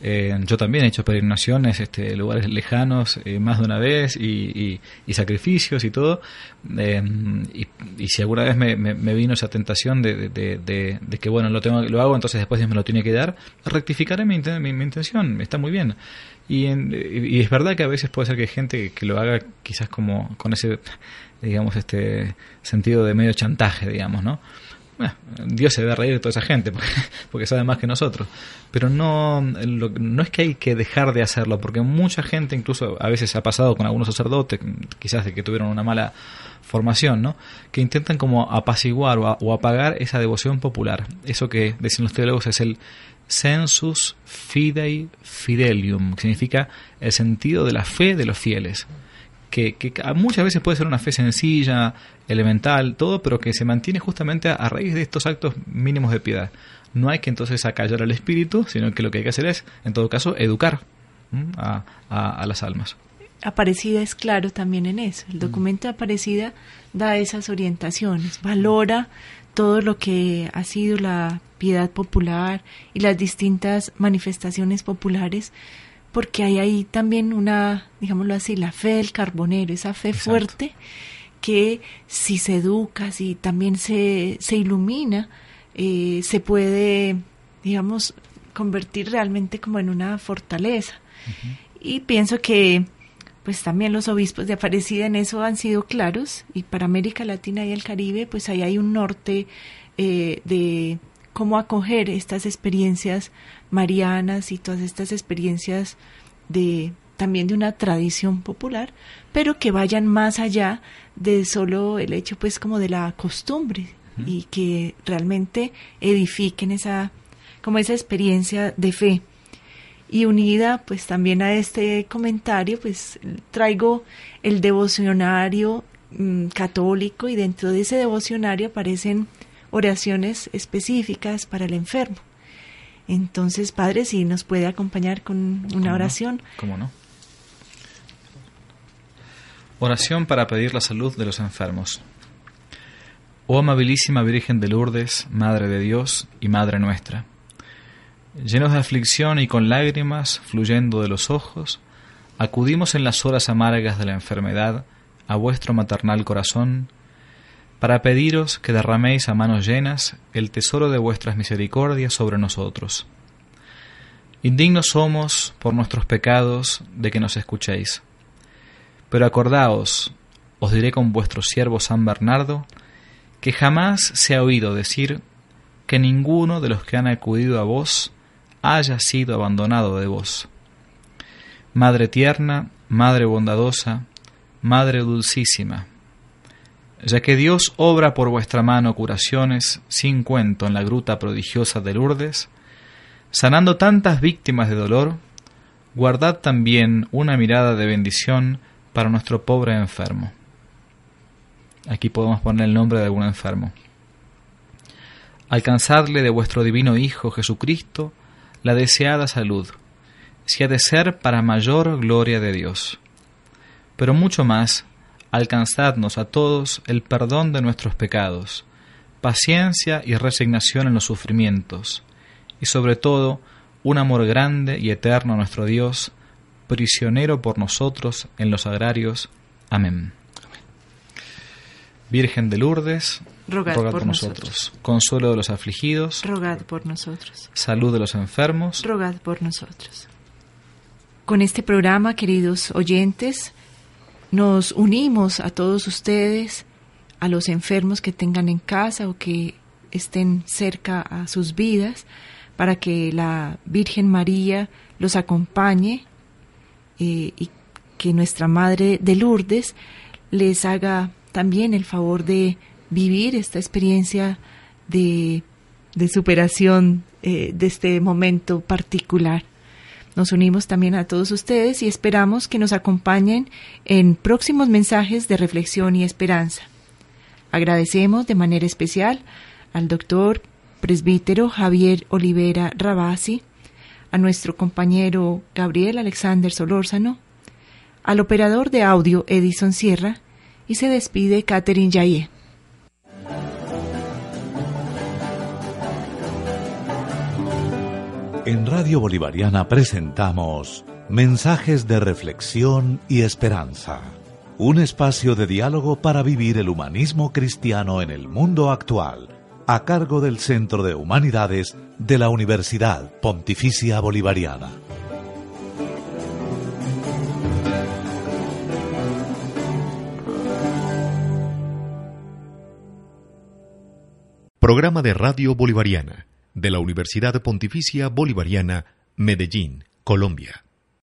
Eh, yo también he hecho peregrinaciones, este, lugares lejanos, eh, más de una vez, y, y, y sacrificios y todo. Eh, y, y si alguna vez me, me, me vino esa tentación de, de, de, de que, bueno, lo tengo, lo hago, entonces después Dios me lo tiene que dar, rectificaré mi, mi, mi intención, está muy bien. Y, en, y es verdad que a veces puede ser que hay gente que lo haga quizás como con ese, digamos, este sentido de medio chantaje, digamos, ¿no? Bueno, Dios se debe reír de toda esa gente porque, porque sabe más que nosotros, pero no, lo, no es que hay que dejar de hacerlo, porque mucha gente, incluso a veces ha pasado con algunos sacerdotes, quizás de que tuvieron una mala formación, ¿no?, que intentan como apaciguar o, a, o apagar esa devoción popular, eso que dicen los teólogos es el sensus fidei fidelium, que significa el sentido de la fe de los fieles. Que, que muchas veces puede ser una fe sencilla, elemental, todo, pero que se mantiene justamente a, a raíz de estos actos mínimos de piedad. No hay que entonces acallar al espíritu, sino que lo que hay que hacer es, en todo caso, educar a, a, a las almas. Aparecida es claro también en eso. El documento de Aparecida da esas orientaciones, valora todo lo que ha sido la piedad popular y las distintas manifestaciones populares, porque hay ahí también una, digámoslo así, la fe del carbonero, esa fe Exacto. fuerte que si se educa, si también se, se ilumina, eh, se puede, digamos, convertir realmente como en una fortaleza. Uh-huh. Y pienso que pues también los obispos de Aparecida en eso han sido claros, y para América Latina y el Caribe pues ahí hay un norte eh, de cómo acoger estas experiencias marianas y todas estas experiencias de también de una tradición popular, pero que vayan más allá de solo el hecho pues como de la costumbre, uh-huh. y que realmente edifiquen esa como esa experiencia de fe. Y unida pues también a este comentario pues traigo el devocionario mmm, católico, y dentro de ese devocionario aparecen oraciones específicas para el enfermo. Entonces, Padre, si nos puede acompañar con una oración. ¿Cómo no? Oración para pedir la salud de los enfermos. Oh amabilísima Virgen de Lourdes, Madre de Dios y Madre nuestra, llenos de aflicción y con lágrimas fluyendo de los ojos, acudimos en las horas amargas de la enfermedad a vuestro maternal corazón, para pediros que derraméis a manos llenas el tesoro de vuestras misericordias sobre nosotros. Indignos somos por nuestros pecados de que nos escuchéis, pero acordaos, os diré con vuestro siervo San Bernardo, que jamás se ha oído decir que ninguno de los que han acudido a vos haya sido abandonado de vos. Madre tierna, Madre bondadosa, Madre dulcísima, ya que Dios obra por vuestra mano curaciones sin cuento en la gruta prodigiosa de Lourdes, sanando tantas víctimas de dolor, guardad también una mirada de bendición para nuestro pobre enfermo. Aquí podemos poner el nombre de algún enfermo. Alcanzadle de vuestro divino Hijo Jesucristo la deseada salud, si ha de ser para mayor gloria de Dios. Pero mucho más, alcanzadnos a todos el perdón de nuestros pecados, paciencia y resignación en los sufrimientos, y sobre todo, un amor grande y eterno a nuestro Dios, prisionero por nosotros en los agrarios. Amén. Virgen de Lourdes, rogad, rogad por, por nosotros. nosotros. Consuelo de los afligidos, rogad por nosotros. Salud de los enfermos, rogad por nosotros. Con este programa, queridos oyentes, nos unimos a todos ustedes, a los enfermos que tengan en casa o que estén cerca a sus vidas, para que la Virgen María los acompañe eh, y que nuestra Madre de Lourdes les haga también el favor de vivir esta experiencia de, de superación eh, de este momento particular. Nos unimos también a todos ustedes y esperamos que nos acompañen en próximos mensajes de reflexión y esperanza. Agradecemos de manera especial al doctor presbítero Javier Olivera Rabasi, a nuestro compañero Gabriel Alexander Solórzano, al operador de audio Edison Sierra, y se despide Catherine Yayé. En Radio Bolivariana presentamos Mensajes de Reflexión y Esperanza, un espacio de diálogo para vivir el humanismo cristiano en el mundo actual, a cargo del Centro de Humanidades de la Universidad Pontificia Bolivariana. Programa de Radio Bolivariana de la Universidad Pontificia Bolivariana, Medellín, Colombia.